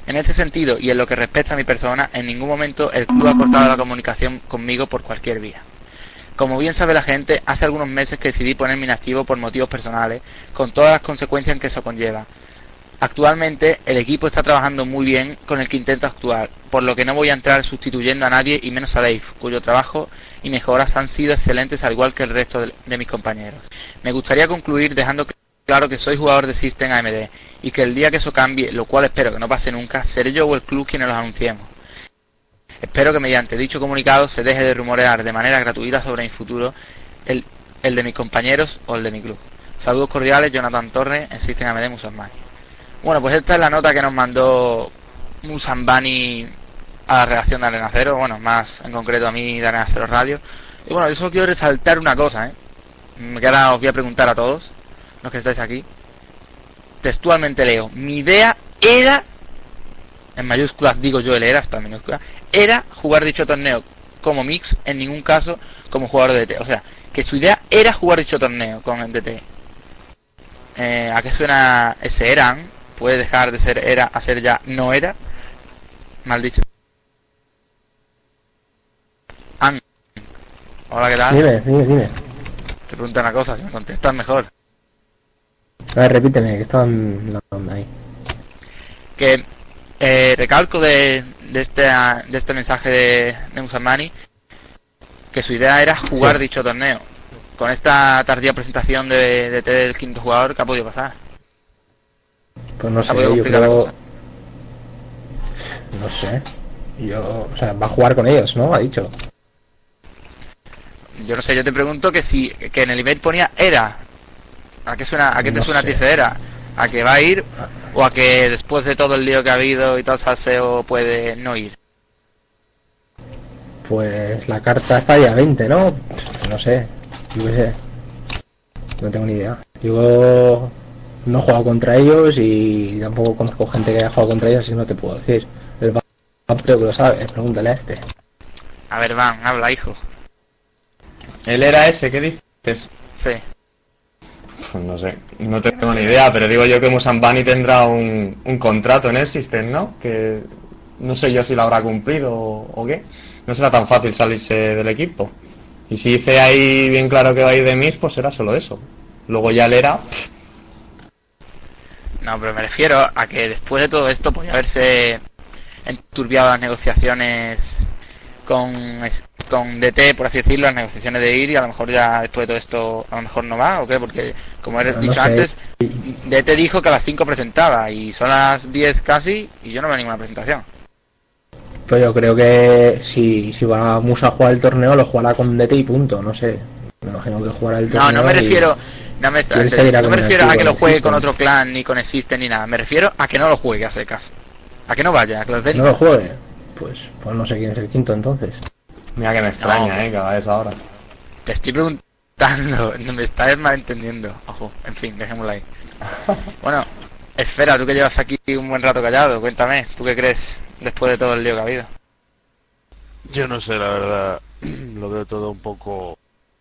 En este sentido, y en lo que respecta a mi persona, en ningún momento el club ha cortado la comunicación conmigo por cualquier vía. Como bien sabe la gente, hace algunos meses que decidí ponerme inactivo por motivos personales, con todas las consecuencias que eso conlleva. Actualmente el equipo está trabajando muy bien con el quinteto actual, por lo que no voy a entrar sustituyendo a nadie y menos a Dave, cuyo trabajo y mejoras han sido excelentes al igual que el resto de mis compañeros. Me gustaría concluir dejando claro que soy jugador de System AMD y que el día que eso cambie, lo cual espero que no pase nunca, seré yo o el club quienes los anunciemos. Espero que mediante dicho comunicado se deje de rumorear de manera gratuita sobre mi futuro, el de mis compañeros o el de mi club. Saludos cordiales, Jonathan Torres, en System AMD Musambani. Bueno, pues esta es la nota que nos mandó Musambani a la redacción de Arena Cero, bueno, más en concreto a mí de Arena Cero Radio. Y bueno, yo solo quiero resaltar una cosa, que ahora os voy a preguntar a todos los que estáis aquí. Textualmente leo: mi idea era, en mayúsculas digo yo, el era, hasta en minúsculas, era jugar dicho torneo como mix, en ningún caso como jugador de DT. O sea, que su idea era jugar dicho torneo con el DT. ¿A qué suena ese eran? Puede dejar de ser era a ser ya no era. Mal dicho. Hola, ¿qué tal? Dime. Te pregunto una cosa, si me contestas mejor. A ver, repíteme, que estaba en la onda ahí. Que recalco de este mensaje de Musambani que su idea era jugar dicho torneo. Con esta tardía presentación de del quinto jugador, ¿qué ha podido pasar? Pues no sé, yo creo... No sé. O sea, va a jugar con ellos, ¿no? Ha dicho. Yo no sé, yo te pregunto que en el email ponía era. ¿A qué te suena a ti ese era? ¿A que va a ir o a que después de todo el lío que ha habido y todo el salseo puede no ir? Pues la carta está ya 20, ¿no? No sé, yo qué sé. No tengo ni idea. Yo no he jugado contra ellos y tampoco conozco gente que haya jugado contra ellos, así no te puedo decir. El Van creo que lo sabe, pregúntale a este. A ver, Van, habla, hijo. ¿Él era ese? ¿Qué dices? Sí. Pues no sé, no tengo ni idea, pero digo yo que Musambani tendrá un contrato en el System, ¿no? Que no sé yo si lo habrá cumplido o qué. No será tan fácil salirse del equipo. Y si dice ahí bien claro que va a ir de Mix, pues será solo eso. Luego ya le era... No, pero me refiero a que después de todo esto podría haberse enturbiado las negociaciones con DT, por así decirlo, las negociaciones de ir, y a lo mejor ya después de todo esto a lo mejor no va, ¿o qué? Porque como he dicho antes, DT dijo que a las 5 presentaba y son las 10 casi y yo no veo ninguna presentación. Pues yo creo que si va Musa a jugar el torneo, lo jugará con DT y punto, no sé. Me imagino que jugará el torneo. No me refiero a que lo juegue con otro clan ni con Existen ni nada. Me refiero a que no lo juegue a secas. A que no vaya, a que los den. No lo juegue. Pues no sé quién es el quinto entonces. Mira que me extraña, cada vez ahora. Te estoy preguntando, no me estás malentendiendo. Ojo, en fin, dejémoslo ahí. Bueno, Esfera, tú que llevas aquí un buen rato callado, cuéntame, ¿tú qué crees después de todo el lío que ha habido? Yo no sé, la verdad, lo veo todo un poco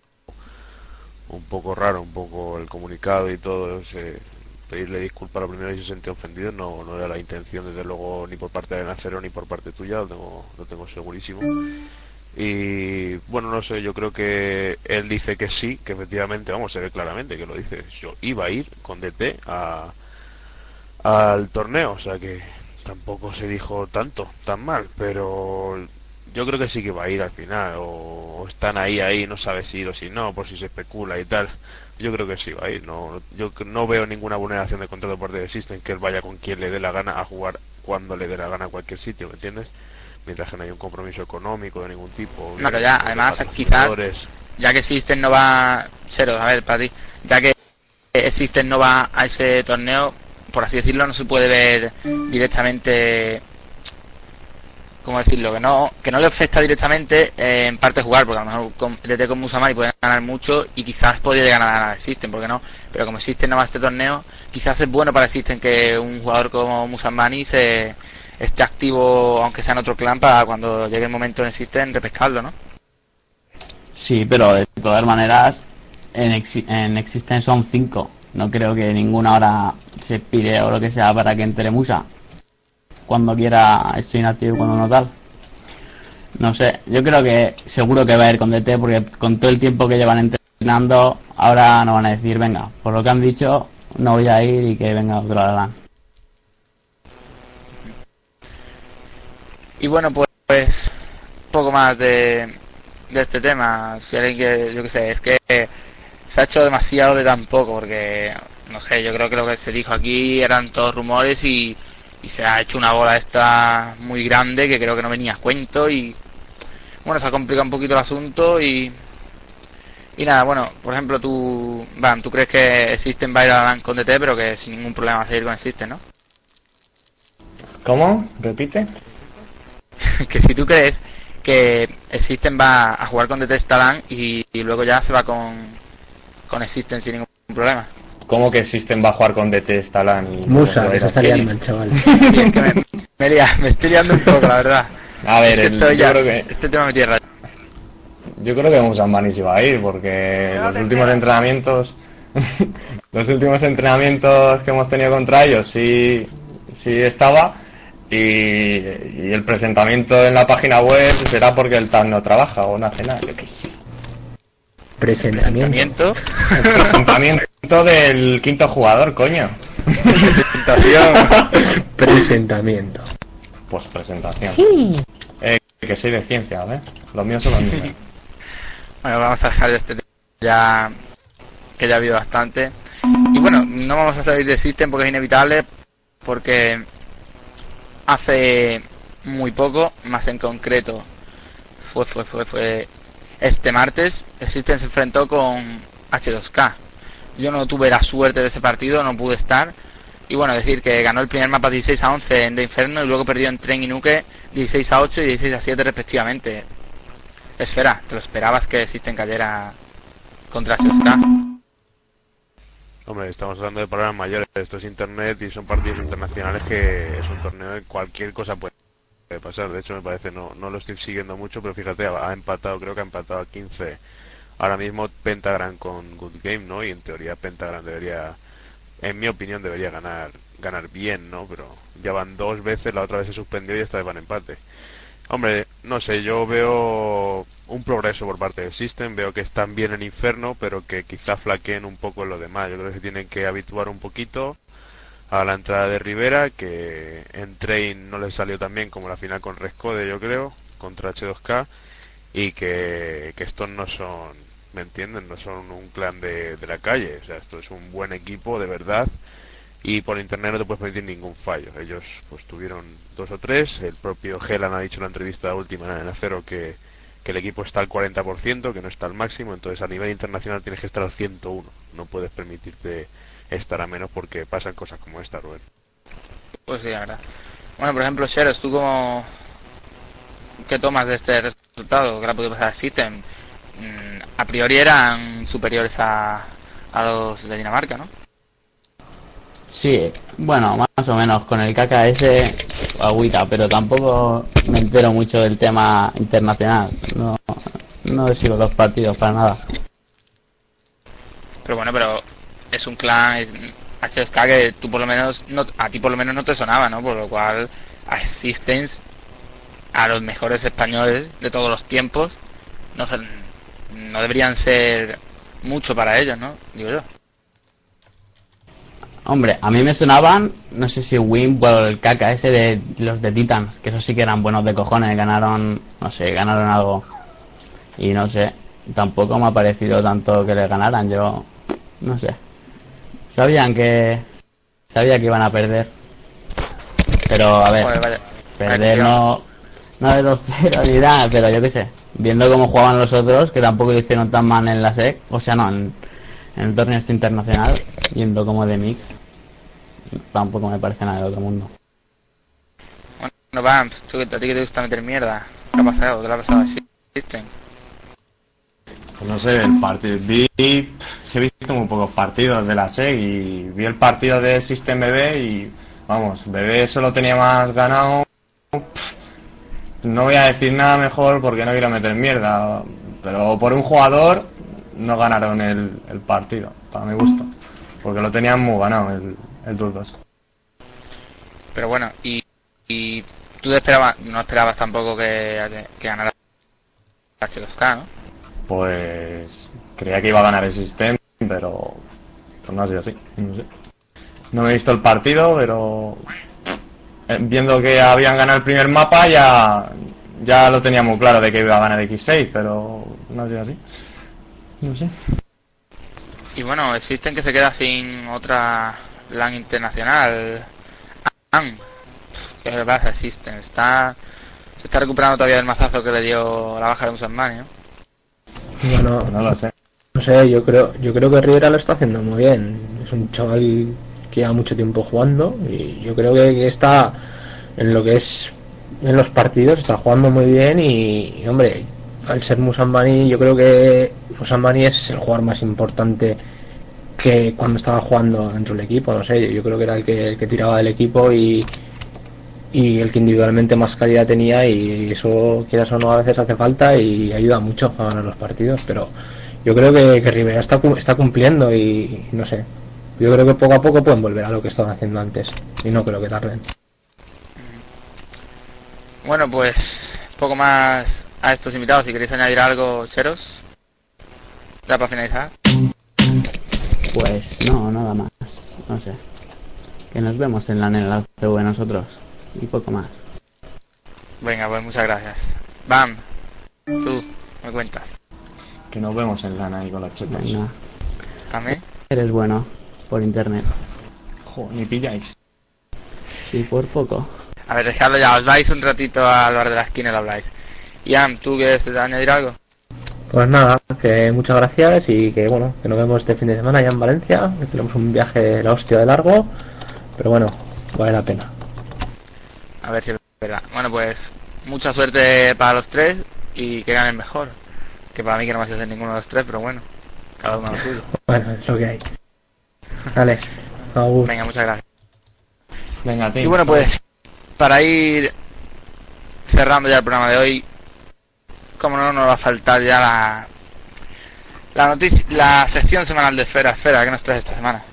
raro, un poco el comunicado y todo. Pedirle disculpas lo primero, y se sentí ofendido, no era la intención desde luego, ni por parte de Nacero ni por parte tuya, lo tengo segurísimo. Y bueno, no sé, yo creo que él dice que sí, que efectivamente, vamos, se ve claramente que lo dice. Yo iba a ir con DT al torneo, o sea que tampoco se dijo tan mal, pero yo creo que sí que va a ir al final, o están ahí, no sabe si ir o si no, por si se especula y tal. Yo creo que sí va a ir, yo no veo ninguna vulneración de contrato por parte de System, que él vaya con quien le dé la gana a jugar cuando le dé la gana a cualquier sitio, ¿me entiendes? Mientras que no haya un compromiso económico de ningún tipo. No, pero ya, además, quizás, ya que System no va... Cero, a ver, para ti, ya que System no va a ese torneo, por así decirlo, no se puede ver directamente... ¿Cómo decirlo? Que no le afecta directamente en parte jugar, porque a lo mejor desde con Musambani pueden ganar mucho y quizás podría ganar a System, porque no, pero como System no va a este torneo, quizás es bueno para System que un jugador como Musambani esté activo, aunque sea en otro clan, para cuando llegue el momento en System repescarlo, ¿no? Sí, pero de todas maneras en Existen son 5. No creo que ninguna hora se pide o lo que sea para que entre Musa. cuando quiera estoy inactivo y cuando no tal. No sé, yo creo que seguro que va a ir con DT porque con todo el tiempo que llevan entrenando, ahora no van a decir, venga, por lo que han dicho, no voy a ir y que venga otro Alan. Y bueno, pues poco más de este tema. Si alguien que, yo que sé, es que se ha hecho demasiado de tan poco, porque no sé, yo creo que lo que se dijo aquí eran todos rumores y se ha hecho una bola esta muy grande que creo que no venía a cuento y bueno, se ha complicado un poquito el asunto y nada, bueno, por ejemplo tú crees que System va a ir a LAN con DT pero que sin ningún problema va a seguir con el System, ¿no? ¿Cómo? ¿Repite? Que si tú crees que el System va a jugar con DT esta LAN y luego ya se va con el System sin ningún problema. ¿Cómo que el System va a jugar con DT esta LAN? Y Musa, que se está liando el chaval. Sí, es que me estoy liando un poco, la verdad. A ver, es que yo creo que este tema me tierra. Yo creo que Musa Mani se va a ir porque los últimos entrenamientos que hemos tenido contra ellos sí estaba y el presentamiento en la página web será porque el TAN no trabaja o no hace nada, yo qué sé. ¿Presentamiento? El presentamiento del quinto jugador, coño. Presentamiento. Pues presentación. Sí. Que soy de ciencia, ¿ves? Los míos son los míos. Bueno, vamos a dejar este tema ya, que ya ha habido bastante. Y bueno, no vamos a salir de System porque es inevitable, porque hace muy poco, más en concreto, fue este martes, el System se enfrentó con H2K. Yo no tuve la suerte de ese partido, no pude estar. Y bueno, decir que ganó el primer mapa 16-11 en The Inferno y luego perdió en Tren y Nuke 16-8 y 16-7 respectivamente. Esfera, ¿te lo esperabas que System cayera contra H2K? Hombre, estamos hablando de problemas mayores. Esto es internet y son partidos internacionales que es un torneo de cualquier cosa puede pasar. De hecho, me parece, no lo estoy siguiendo mucho, pero fíjate, ha empatado, creo que ha empatado a 15 ahora mismo Pentagram con Good Game, ¿no? Y en teoría Pentagram debería, en mi opinión, debería ganar bien, ¿no? Pero ya van 2 veces, la otra vez se suspendió y esta vez van empate. Hombre, no sé, yo veo un progreso por parte del System, veo que están bien en Inferno, pero que quizá flaqueen un poco en lo demás. Yo creo que se tienen que habituar un poquito a la entrada de Rivera, que en Train no les salió tan bien como la final con Rescode, yo creo, contra H2K, y que estos no son, ¿me entienden? No son un clan de la calle, o sea, esto es un buen equipo de verdad, y por internet no te puedes permitir ningún fallo. Ellos pues tuvieron 2 o 3, el propio Helan ha dicho en la entrevista última en Acero que el equipo está al 40%, que no está al máximo, entonces a nivel internacional tienes que estar al 101, no puedes permitirte estar a menos porque pasan cosas como esta, Rubén. Pues sí, la verdad. Bueno, por ejemplo, Sheros, ¿tú qué tomas de este resultado que le ha podido pasar al System? A priori eran superiores a los de Dinamarca, ¿no? Sí, bueno, más o menos con el KKS agüita, pero tampoco me entero mucho del tema internacional. No sigo los partidos para nada. Pero bueno, es un clan, es H2K que tú por lo menos a ti por lo menos no te sonaba, ¿no? Por lo cual asistens a los mejores españoles de todos los tiempos no deberían ser mucho para ellos, ¿no? Digo yo. Hombre, a mí me sonaban, no sé si Wim o el KKS de los de Titans, que esos sí que eran buenos de cojones, ganaron algo. Y no sé, tampoco me ha parecido tanto que le ganaran, yo no sé. Sabía que iban a perder. Pero a ver, Joder, perder no de los prioridad, pero yo qué sé, viendo cómo jugaban los otros, que tampoco lo hicieron tan mal en la SEC, o sea, no, en el torneo este internacional, yendo como de mix, tampoco me parece nada del otro mundo. Bueno, Bamps, tú, a ti que te gusta meter mierda, ¿qué ha pasado? ¿Qué le ha pasado al System? No sé, el partido, he visto muy pocos partidos de la SEG y vi el partido de System BB y vamos, BB solo tenía más ganado. No voy a decir nada mejor porque no quiero meter mierda, pero por un jugador no ganaron el partido, para mi gusto, porque lo tenían muy ganado el 2-2. Pero bueno, y y tú no esperabas tampoco que ganara H2K, ¿no? Pues creía que iba a ganar el System, pero no ha sido así. No sé. No me he visto el partido, pero viendo que habían ganado el primer mapa ya lo tenía muy claro de que iba a ganar X6, pero no ha sido así. No sé. Y bueno, existen que se queda sin otra LAN internacional. ¿Qué le pasa? Existen. Se está recuperando todavía el mazazo que le dio la baja de Musamani, ¿no? Bueno, No lo sé. no sé, yo creo que Rivera lo está haciendo muy bien. Es un chaval que lleva mucho tiempo jugando y yo creo que está en lo que es en los partidos, está jugando muy bien y hombre, al ser Musambani, yo creo que Musambani es el jugador más importante que cuando estaba jugando dentro del equipo. No sé, yo creo que era el que tiraba del equipo y el que individualmente más calidad tenía, y eso, quieras o no, a veces hace falta y ayuda mucho a ganar los partidos. Pero yo creo que Rivera está cumpliendo y no sé, yo creo que poco a poco pueden volver a lo que estaban haciendo antes y no creo que tarden. Bueno, pues poco más a estos invitados. Si queréis añadir algo, Cheros, ya para finalizar. Pues no, nada más. No sé. Que nos vemos en la TV nosotros. Y poco más. Venga, pues muchas gracias. Bam, tú, me cuentas. Que nos vemos en lana ahí con las chetas. Venga. ¿También? Eres bueno por internet. Joder, ni pilláis. Sí, por poco. A ver, dejadlo ya, os vais un ratito al bar de la esquina y lo habláis. Ian, ¿tú quieres añadir algo? Pues nada, que muchas gracias y que bueno, que nos vemos este fin de semana ya en Valencia, que tenemos un viaje de la hostia de largo, pero bueno, vale la pena. A ver si es verdad. Bueno, pues mucha suerte para los tres y que ganen mejor. Que para mí que no me hace ninguno de los tres, pero bueno, cada uno lo suyo. Bueno, es lo que hay. Vale, Agus. Venga, muchas gracias. Venga, tío. Y bueno, pues para ir cerrando ya el programa de hoy, como no nos va a faltar ya la sección semanal de Esfera. ¿Qué nos traes esta semana?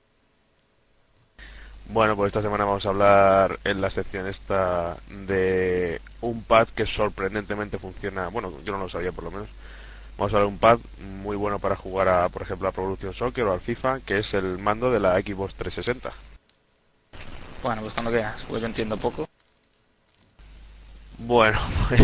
Bueno, pues esta semana vamos a hablar en la sección esta de un pad que sorprendentemente funciona. Bueno, yo no lo sabía por lo menos. Vamos a hablar de un pad muy bueno para jugar a, por ejemplo, a Pro Evolution Soccer o al FIFA, que es el mando de la Xbox 360. Bueno, pues cuando quieras, pues yo entiendo poco. Bueno, pues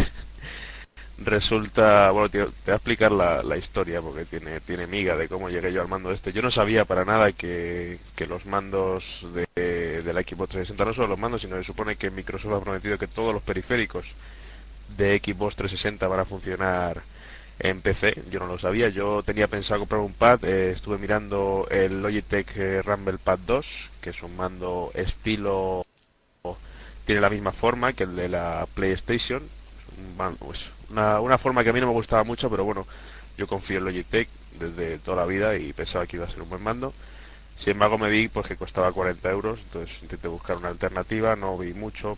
resulta, bueno, te voy a explicar la historia porque tiene miga de cómo llegué yo al mando este. Yo no sabía para nada que los mandos de la Xbox 360, no solo los mandos, sino que se supone que Microsoft ha prometido que todos los periféricos de Xbox 360 van a funcionar en PC. Yo no lo sabía, yo tenía pensado comprar un pad, estuve mirando el Logitech Rumble Pad 2, que es un mando estilo, tiene la misma forma que el de la PlayStation, pues una forma que a mí no me gustaba mucho, pero bueno, yo confío en Logitech desde toda la vida y pensaba que iba a ser un buen mando. Sin embargo me vi pues que costaba 40 euros, entonces intenté buscar una alternativa, no vi mucho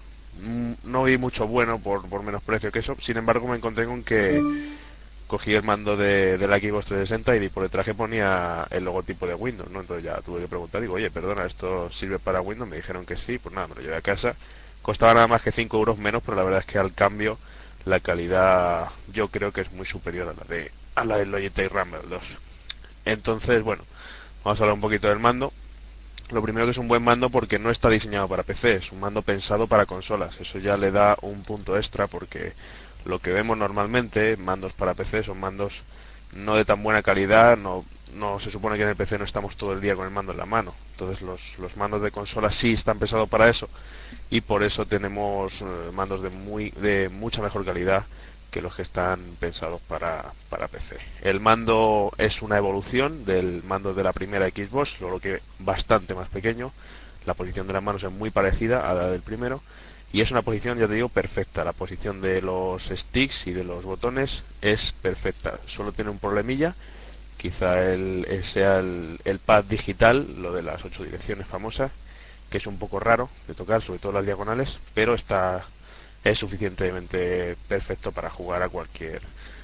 bueno por menos precio que eso. Sin embargo me encontré con que cogí el mando de la Xbox 360 y por detrás que ponía el logotipo de Windows, ¿no? Entonces ya tuve que preguntar, digo, oye, perdona, ¿esto sirve para Windows? Me dijeron que sí, pues nada, me lo llevé a casa. Costaba nada más que 5 euros menos, pero la verdad es que al cambio la calidad yo creo que es muy superior a la del Logitech Rumble 2. Entonces, bueno, vamos a hablar un poquito del mando. Lo primero, que es un buen mando porque no está diseñado para PC, es un mando pensado para consolas. Eso ya le da un punto extra porque lo que vemos normalmente, mandos para PC, son mandos no de tan buena calidad, no se supone que en el PC no estamos todo el día con el mando en la mano. Entonces los mandos de consola sí están pensados para eso y por eso tenemos mandos de mucha mejor calidad que los que están pensados para PC. El mando es una evolución del mando de la primera Xbox, solo que bastante más pequeño. La posición de las manos es muy parecida a la del primero y es una posición, ya te digo, perfecta. La posición de los sticks y de los botones es perfecta. Solo tiene un problemilla, quizá sea el pad digital, lo de las 8 direcciones famosas, que es un poco raro de tocar, sobre todo las diagonales, pero es suficientemente perfecto para jugar a cualquier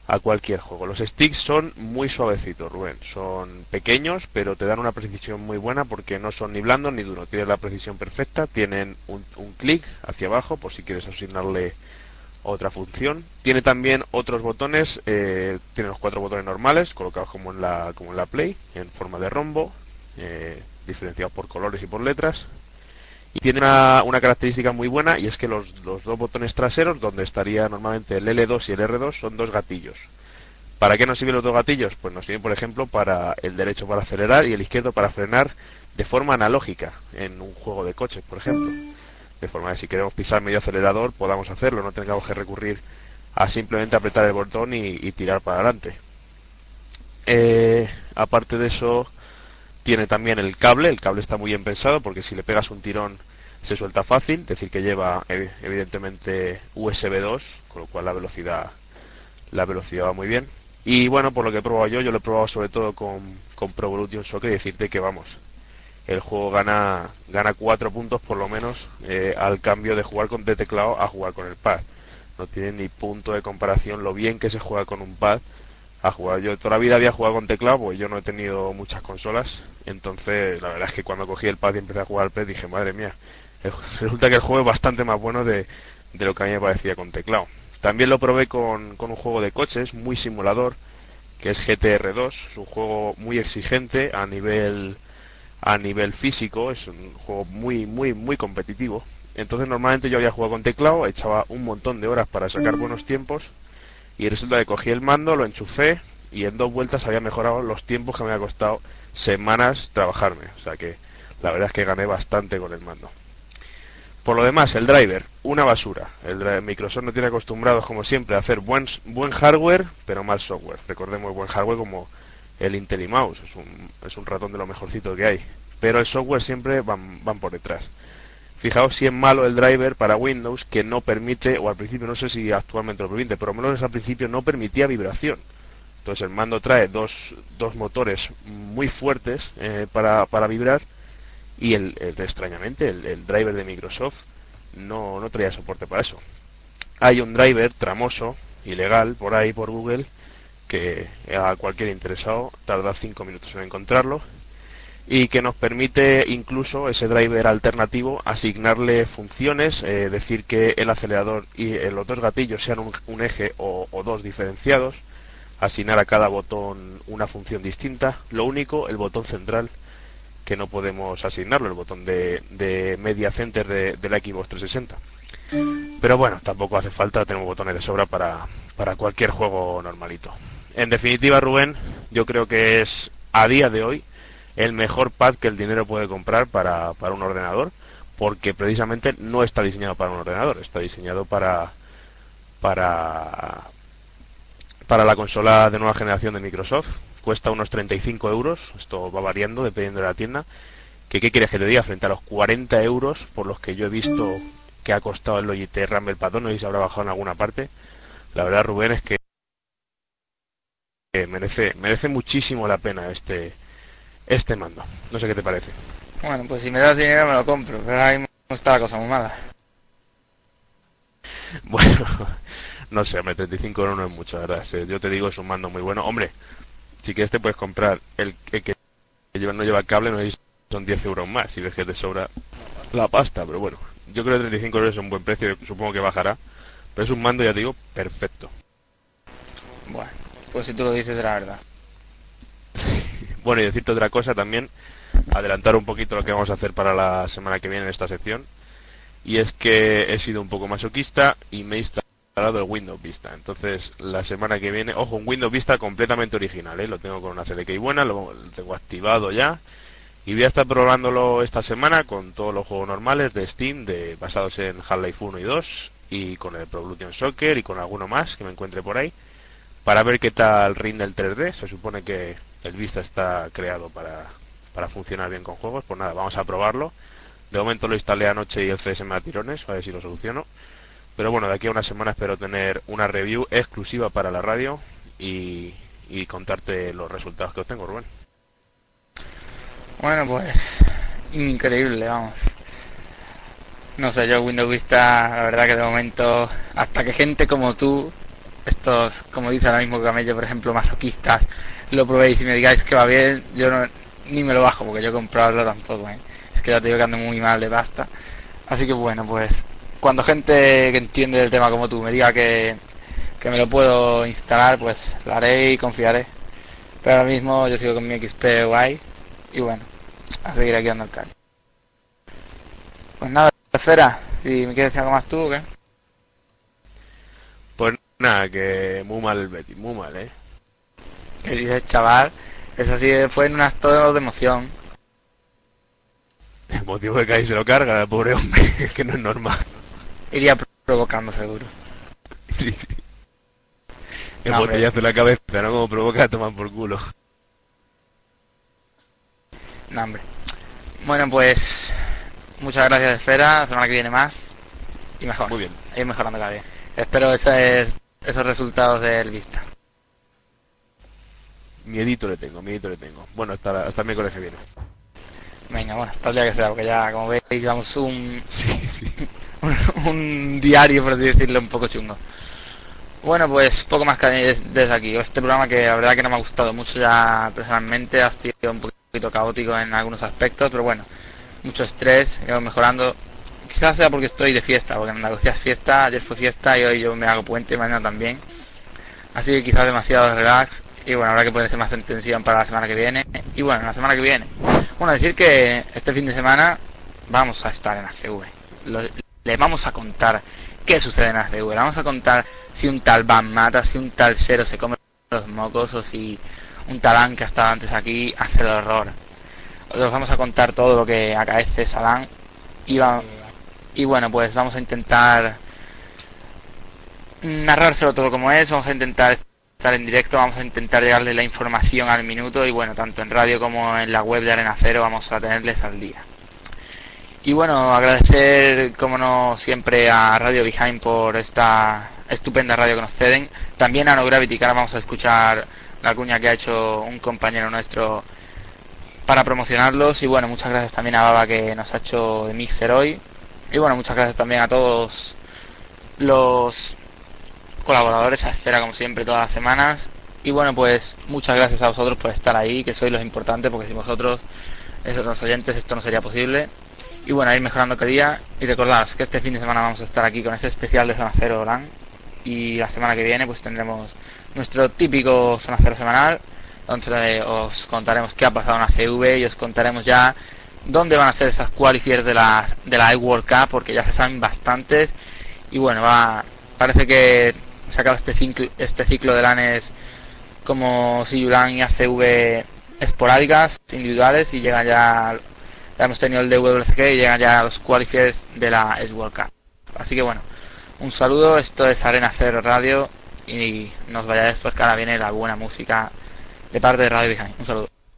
a cualquier juego. Los sticks son muy suavecitos, Rubén, son pequeños, pero te dan una precisión muy buena porque no son ni blandos ni duros, tienen la precisión perfecta, tienen un clic hacia abajo por si quieres asignarle otra función. Tiene también otros botones, tiene los 4 botones normales colocados como en la Play, en forma de rombo, diferenciados por colores y por letras. Y tiene una característica muy buena, y es que los 2 botones traseros, donde estaría normalmente el L2 y el R2, son 2 gatillos. ¿Para qué nos sirven los 2 gatillos? Pues nos sirven, por ejemplo, para el derecho para acelerar y el izquierdo para frenar de forma analógica en un juego de coches, por ejemplo. De forma que si queremos pisar medio acelerador podamos hacerlo, no tengamos que recurrir a simplemente apretar el botón y tirar para adelante. Aparte de eso, tiene también el cable está muy bien pensado porque si le pegas un tirón se suelta fácil, es decir que lleva evidentemente USB 2, con lo cual la velocidad va muy bien. Y bueno, por lo que he probado yo lo he probado sobre todo con Pro Evolution Soccer, y decirte que vamos, el juego gana 4 puntos por lo menos al cambio de jugar de teclado a jugar con el pad. No tiene ni punto de comparación lo bien que se juega con un pad a jugar. Yo toda la vida había jugado con teclado, pues yo no he tenido muchas consolas, entonces la verdad es que cuando cogí el pad y empecé a jugar al pad dije, madre mía, resulta que el juego es bastante más bueno de lo que a mí me parecía con teclado. También lo probé con un juego de coches muy simulador, que es GTR2, es un juego muy exigente a nivel físico, es un juego muy competitivo. Entonces normalmente yo había jugado con teclado, echaba un montón de horas para sacar buenos tiempos, y resulta que cogí el mando, lo enchufé y en 2 vueltas había mejorado los tiempos que me había costado semanas trabajarme. O sea que la verdad es que gané bastante con el mando. Por lo demás, el driver, una basura. Microsoft no tiene acostumbrados, como siempre, a hacer buen hardware, pero mal software. Recordemos buen hardware como el IntelliMouse, es un ratón de lo mejorcito que hay. Pero el software siempre van por detrás. Fijaos si es malo el driver para Windows, que no permite, o al principio no sé si actualmente lo permite, pero por lo menos al principio no permitía vibración. Entonces el mando trae dos motores muy fuertes para vibrar, y extrañamente el driver de Microsoft no traía soporte para eso. Hay un driver tramoso, ilegal, por ahí por Google, que a cualquier interesado tarda 5 minutos en encontrarlo, y que nos permite incluso ese driver alternativo asignarle funciones, decir que el acelerador y los 2 gatillos sean un eje o 2 diferenciados, asignar a cada botón una función distinta. Lo único, el botón central, que no podemos asignarlo, el botón de Media Center de la Xbox 360. Pero bueno, tampoco hace falta, tenemos botones de sobra para cualquier juego normalito. En definitiva, Rubén, yo creo que es a día de hoy el mejor pad que el dinero puede comprar para un ordenador, porque precisamente no está diseñado para un ordenador, está diseñado para la consola de nueva generación de Microsoft. Cuesta unos 35 euros, esto va variando dependiendo de la tienda. ¿Qué quieres que te diga? Frente a los 40 euros por los que yo he visto que ha costado el Logitech Rumble Pad 2, no sé si se habrá bajado en alguna parte. La verdad, Rubén, es que merece muchísimo la pena este mando. No sé qué te parece. Bueno, pues si me das dinero me lo compro, pero ahora mismo está la cosa muy mala. Bueno, no sé, 35 euros no es mucho, la verdad. Yo te digo, es un mando muy bueno. Hombre, si quieres te puedes comprar el que no lleva cable, no sé si son 10 euros más, si ves que te sobra la pasta, pero bueno, yo creo que 35 euros es un buen precio, supongo que bajará, pero es un mando, ya te digo, perfecto. Bueno, pues si tú lo dices, la verdad. Bueno, y decirte otra cosa también, adelantar un poquito lo que vamos a hacer para la semana que viene en esta sección, y es que he sido un poco masoquista y me he instalado el Windows Vista. Entonces la semana que viene, ojo, un Windows Vista completamente original, lo tengo con una CDK buena, lo tengo activado ya, y voy a estar probándolo esta semana con todos los juegos normales de Steam, basados en Half-Life 1 y 2, y con el Pro Evolution Soccer y con alguno más que me encuentre por ahí, para ver qué tal rinde el 3D. Se supone que el Vista está creado para funcionar bien con juegos. Pues nada, vamos a probarlo. De momento lo instalé anoche y el CS me da tirones, a ver si lo soluciono. Pero bueno, de aquí a una semana espero tener una review exclusiva para la radio y contarte los resultados que obtengo, Rubén. Bueno, pues increíble, vamos. No sé, yo Windows Vista, la verdad que de momento, hasta que gente como tú estos, como dice ahora mismo Camello, por ejemplo, masoquistas, lo probéis y me digáis que va bien, yo no, ni me lo bajo, porque yo comprarlo tampoco, es que ya te digo que ando muy mal de pasta. Así que bueno, pues cuando gente que entiende el tema como tú me diga que me lo puedo instalar, pues lo haré y confiaré. Pero ahora mismo yo sigo con mi XP guay y bueno, a seguir aquí dando el cali. Pues nada, Esfera, si me quieres decir algo más tú o qué. Pues nada, que muy mal el Betis, muy mal, ¿Qué dices, chaval? Eso sí fue en un acto de emoción. El motivo de que ahí se lo carga, el pobre hombre, es que no es normal. Iría provocando seguro. Sí. El No, botellazo en la cabeza, ¿no? Como provoca a tomar por culo. No, hombre. Bueno, pues muchas gracias, Esfera. La semana que viene más y mejor. Muy bien. Ir mejorando cada día. Espero esos resultados del Vista. Miedito le tengo. Bueno, hasta el miércoles que viene. Venga, bueno, hasta el día que sea, porque ya, como veis, llevamos un diario, por así decirlo, un poco chungo. Bueno, pues poco más que desde aquí. Este programa que la verdad que no me ha gustado mucho ya personalmente, ha sido un poquito caótico en algunos aspectos, pero bueno, mucho estrés, he ido mejorando. Quizás sea porque estoy de fiesta, porque en Andalucía es fiesta, ayer fue fiesta y hoy yo me hago puente y mañana también. Así que quizás demasiado relax y bueno, habrá que ponerse más en tensión para la semana que viene. Y bueno, la semana que viene. Bueno, decir que este fin de semana vamos a estar en ACV. Le vamos a contar qué sucede en ACV. Le vamos a contar si un tal Van mata, si un tal Cero se come los mocos o si un talán que ha estado antes aquí hace el horror. Os vamos a contar todo lo que acaece Salán y bueno, pues vamos a intentar narrárselo todo como es, vamos a intentar estar en directo, vamos a intentar llegarle la información al minuto y bueno, tanto en radio como en la web de Arena Cero vamos a tenerles al día. Y bueno, agradecer como no siempre a Radio Behind por esta estupenda radio que nos ceden, también a No Gravity, que ahora vamos a escuchar la cuña que ha hecho un compañero nuestro para promocionarlos y bueno, muchas gracias también a Baba que nos ha hecho de mixer hoy y bueno, muchas gracias también a todos los colaboradores, a Esfera como siempre todas las semanas y bueno, pues muchas gracias a vosotros por estar ahí, que sois los importantes, porque sin vosotros, esos los oyentes, esto no sería posible. Y bueno, a ir mejorando cada día y recordaos que este fin de semana vamos a estar aquí con este especial de Zona Cero LAN y la semana que viene pues tendremos nuestro típico Zona Cero semanal donde os contaremos qué ha pasado en la CV y os contaremos ya dónde van a ser esas qualifiers de la iWorld Cup, porque ya se saben bastantes y bueno, parece que se acaba este ciclo de LANes como Siulan y ACV esporádicas, individuales, y llegan ya hemos tenido el de WCG y llegan ya los qualifiers de la World Cup. Así que bueno, un saludo, esto es Arena Cero Radio y nos vayáis, pues que ahora viene la buena música de parte de Radio Behind. Un saludo.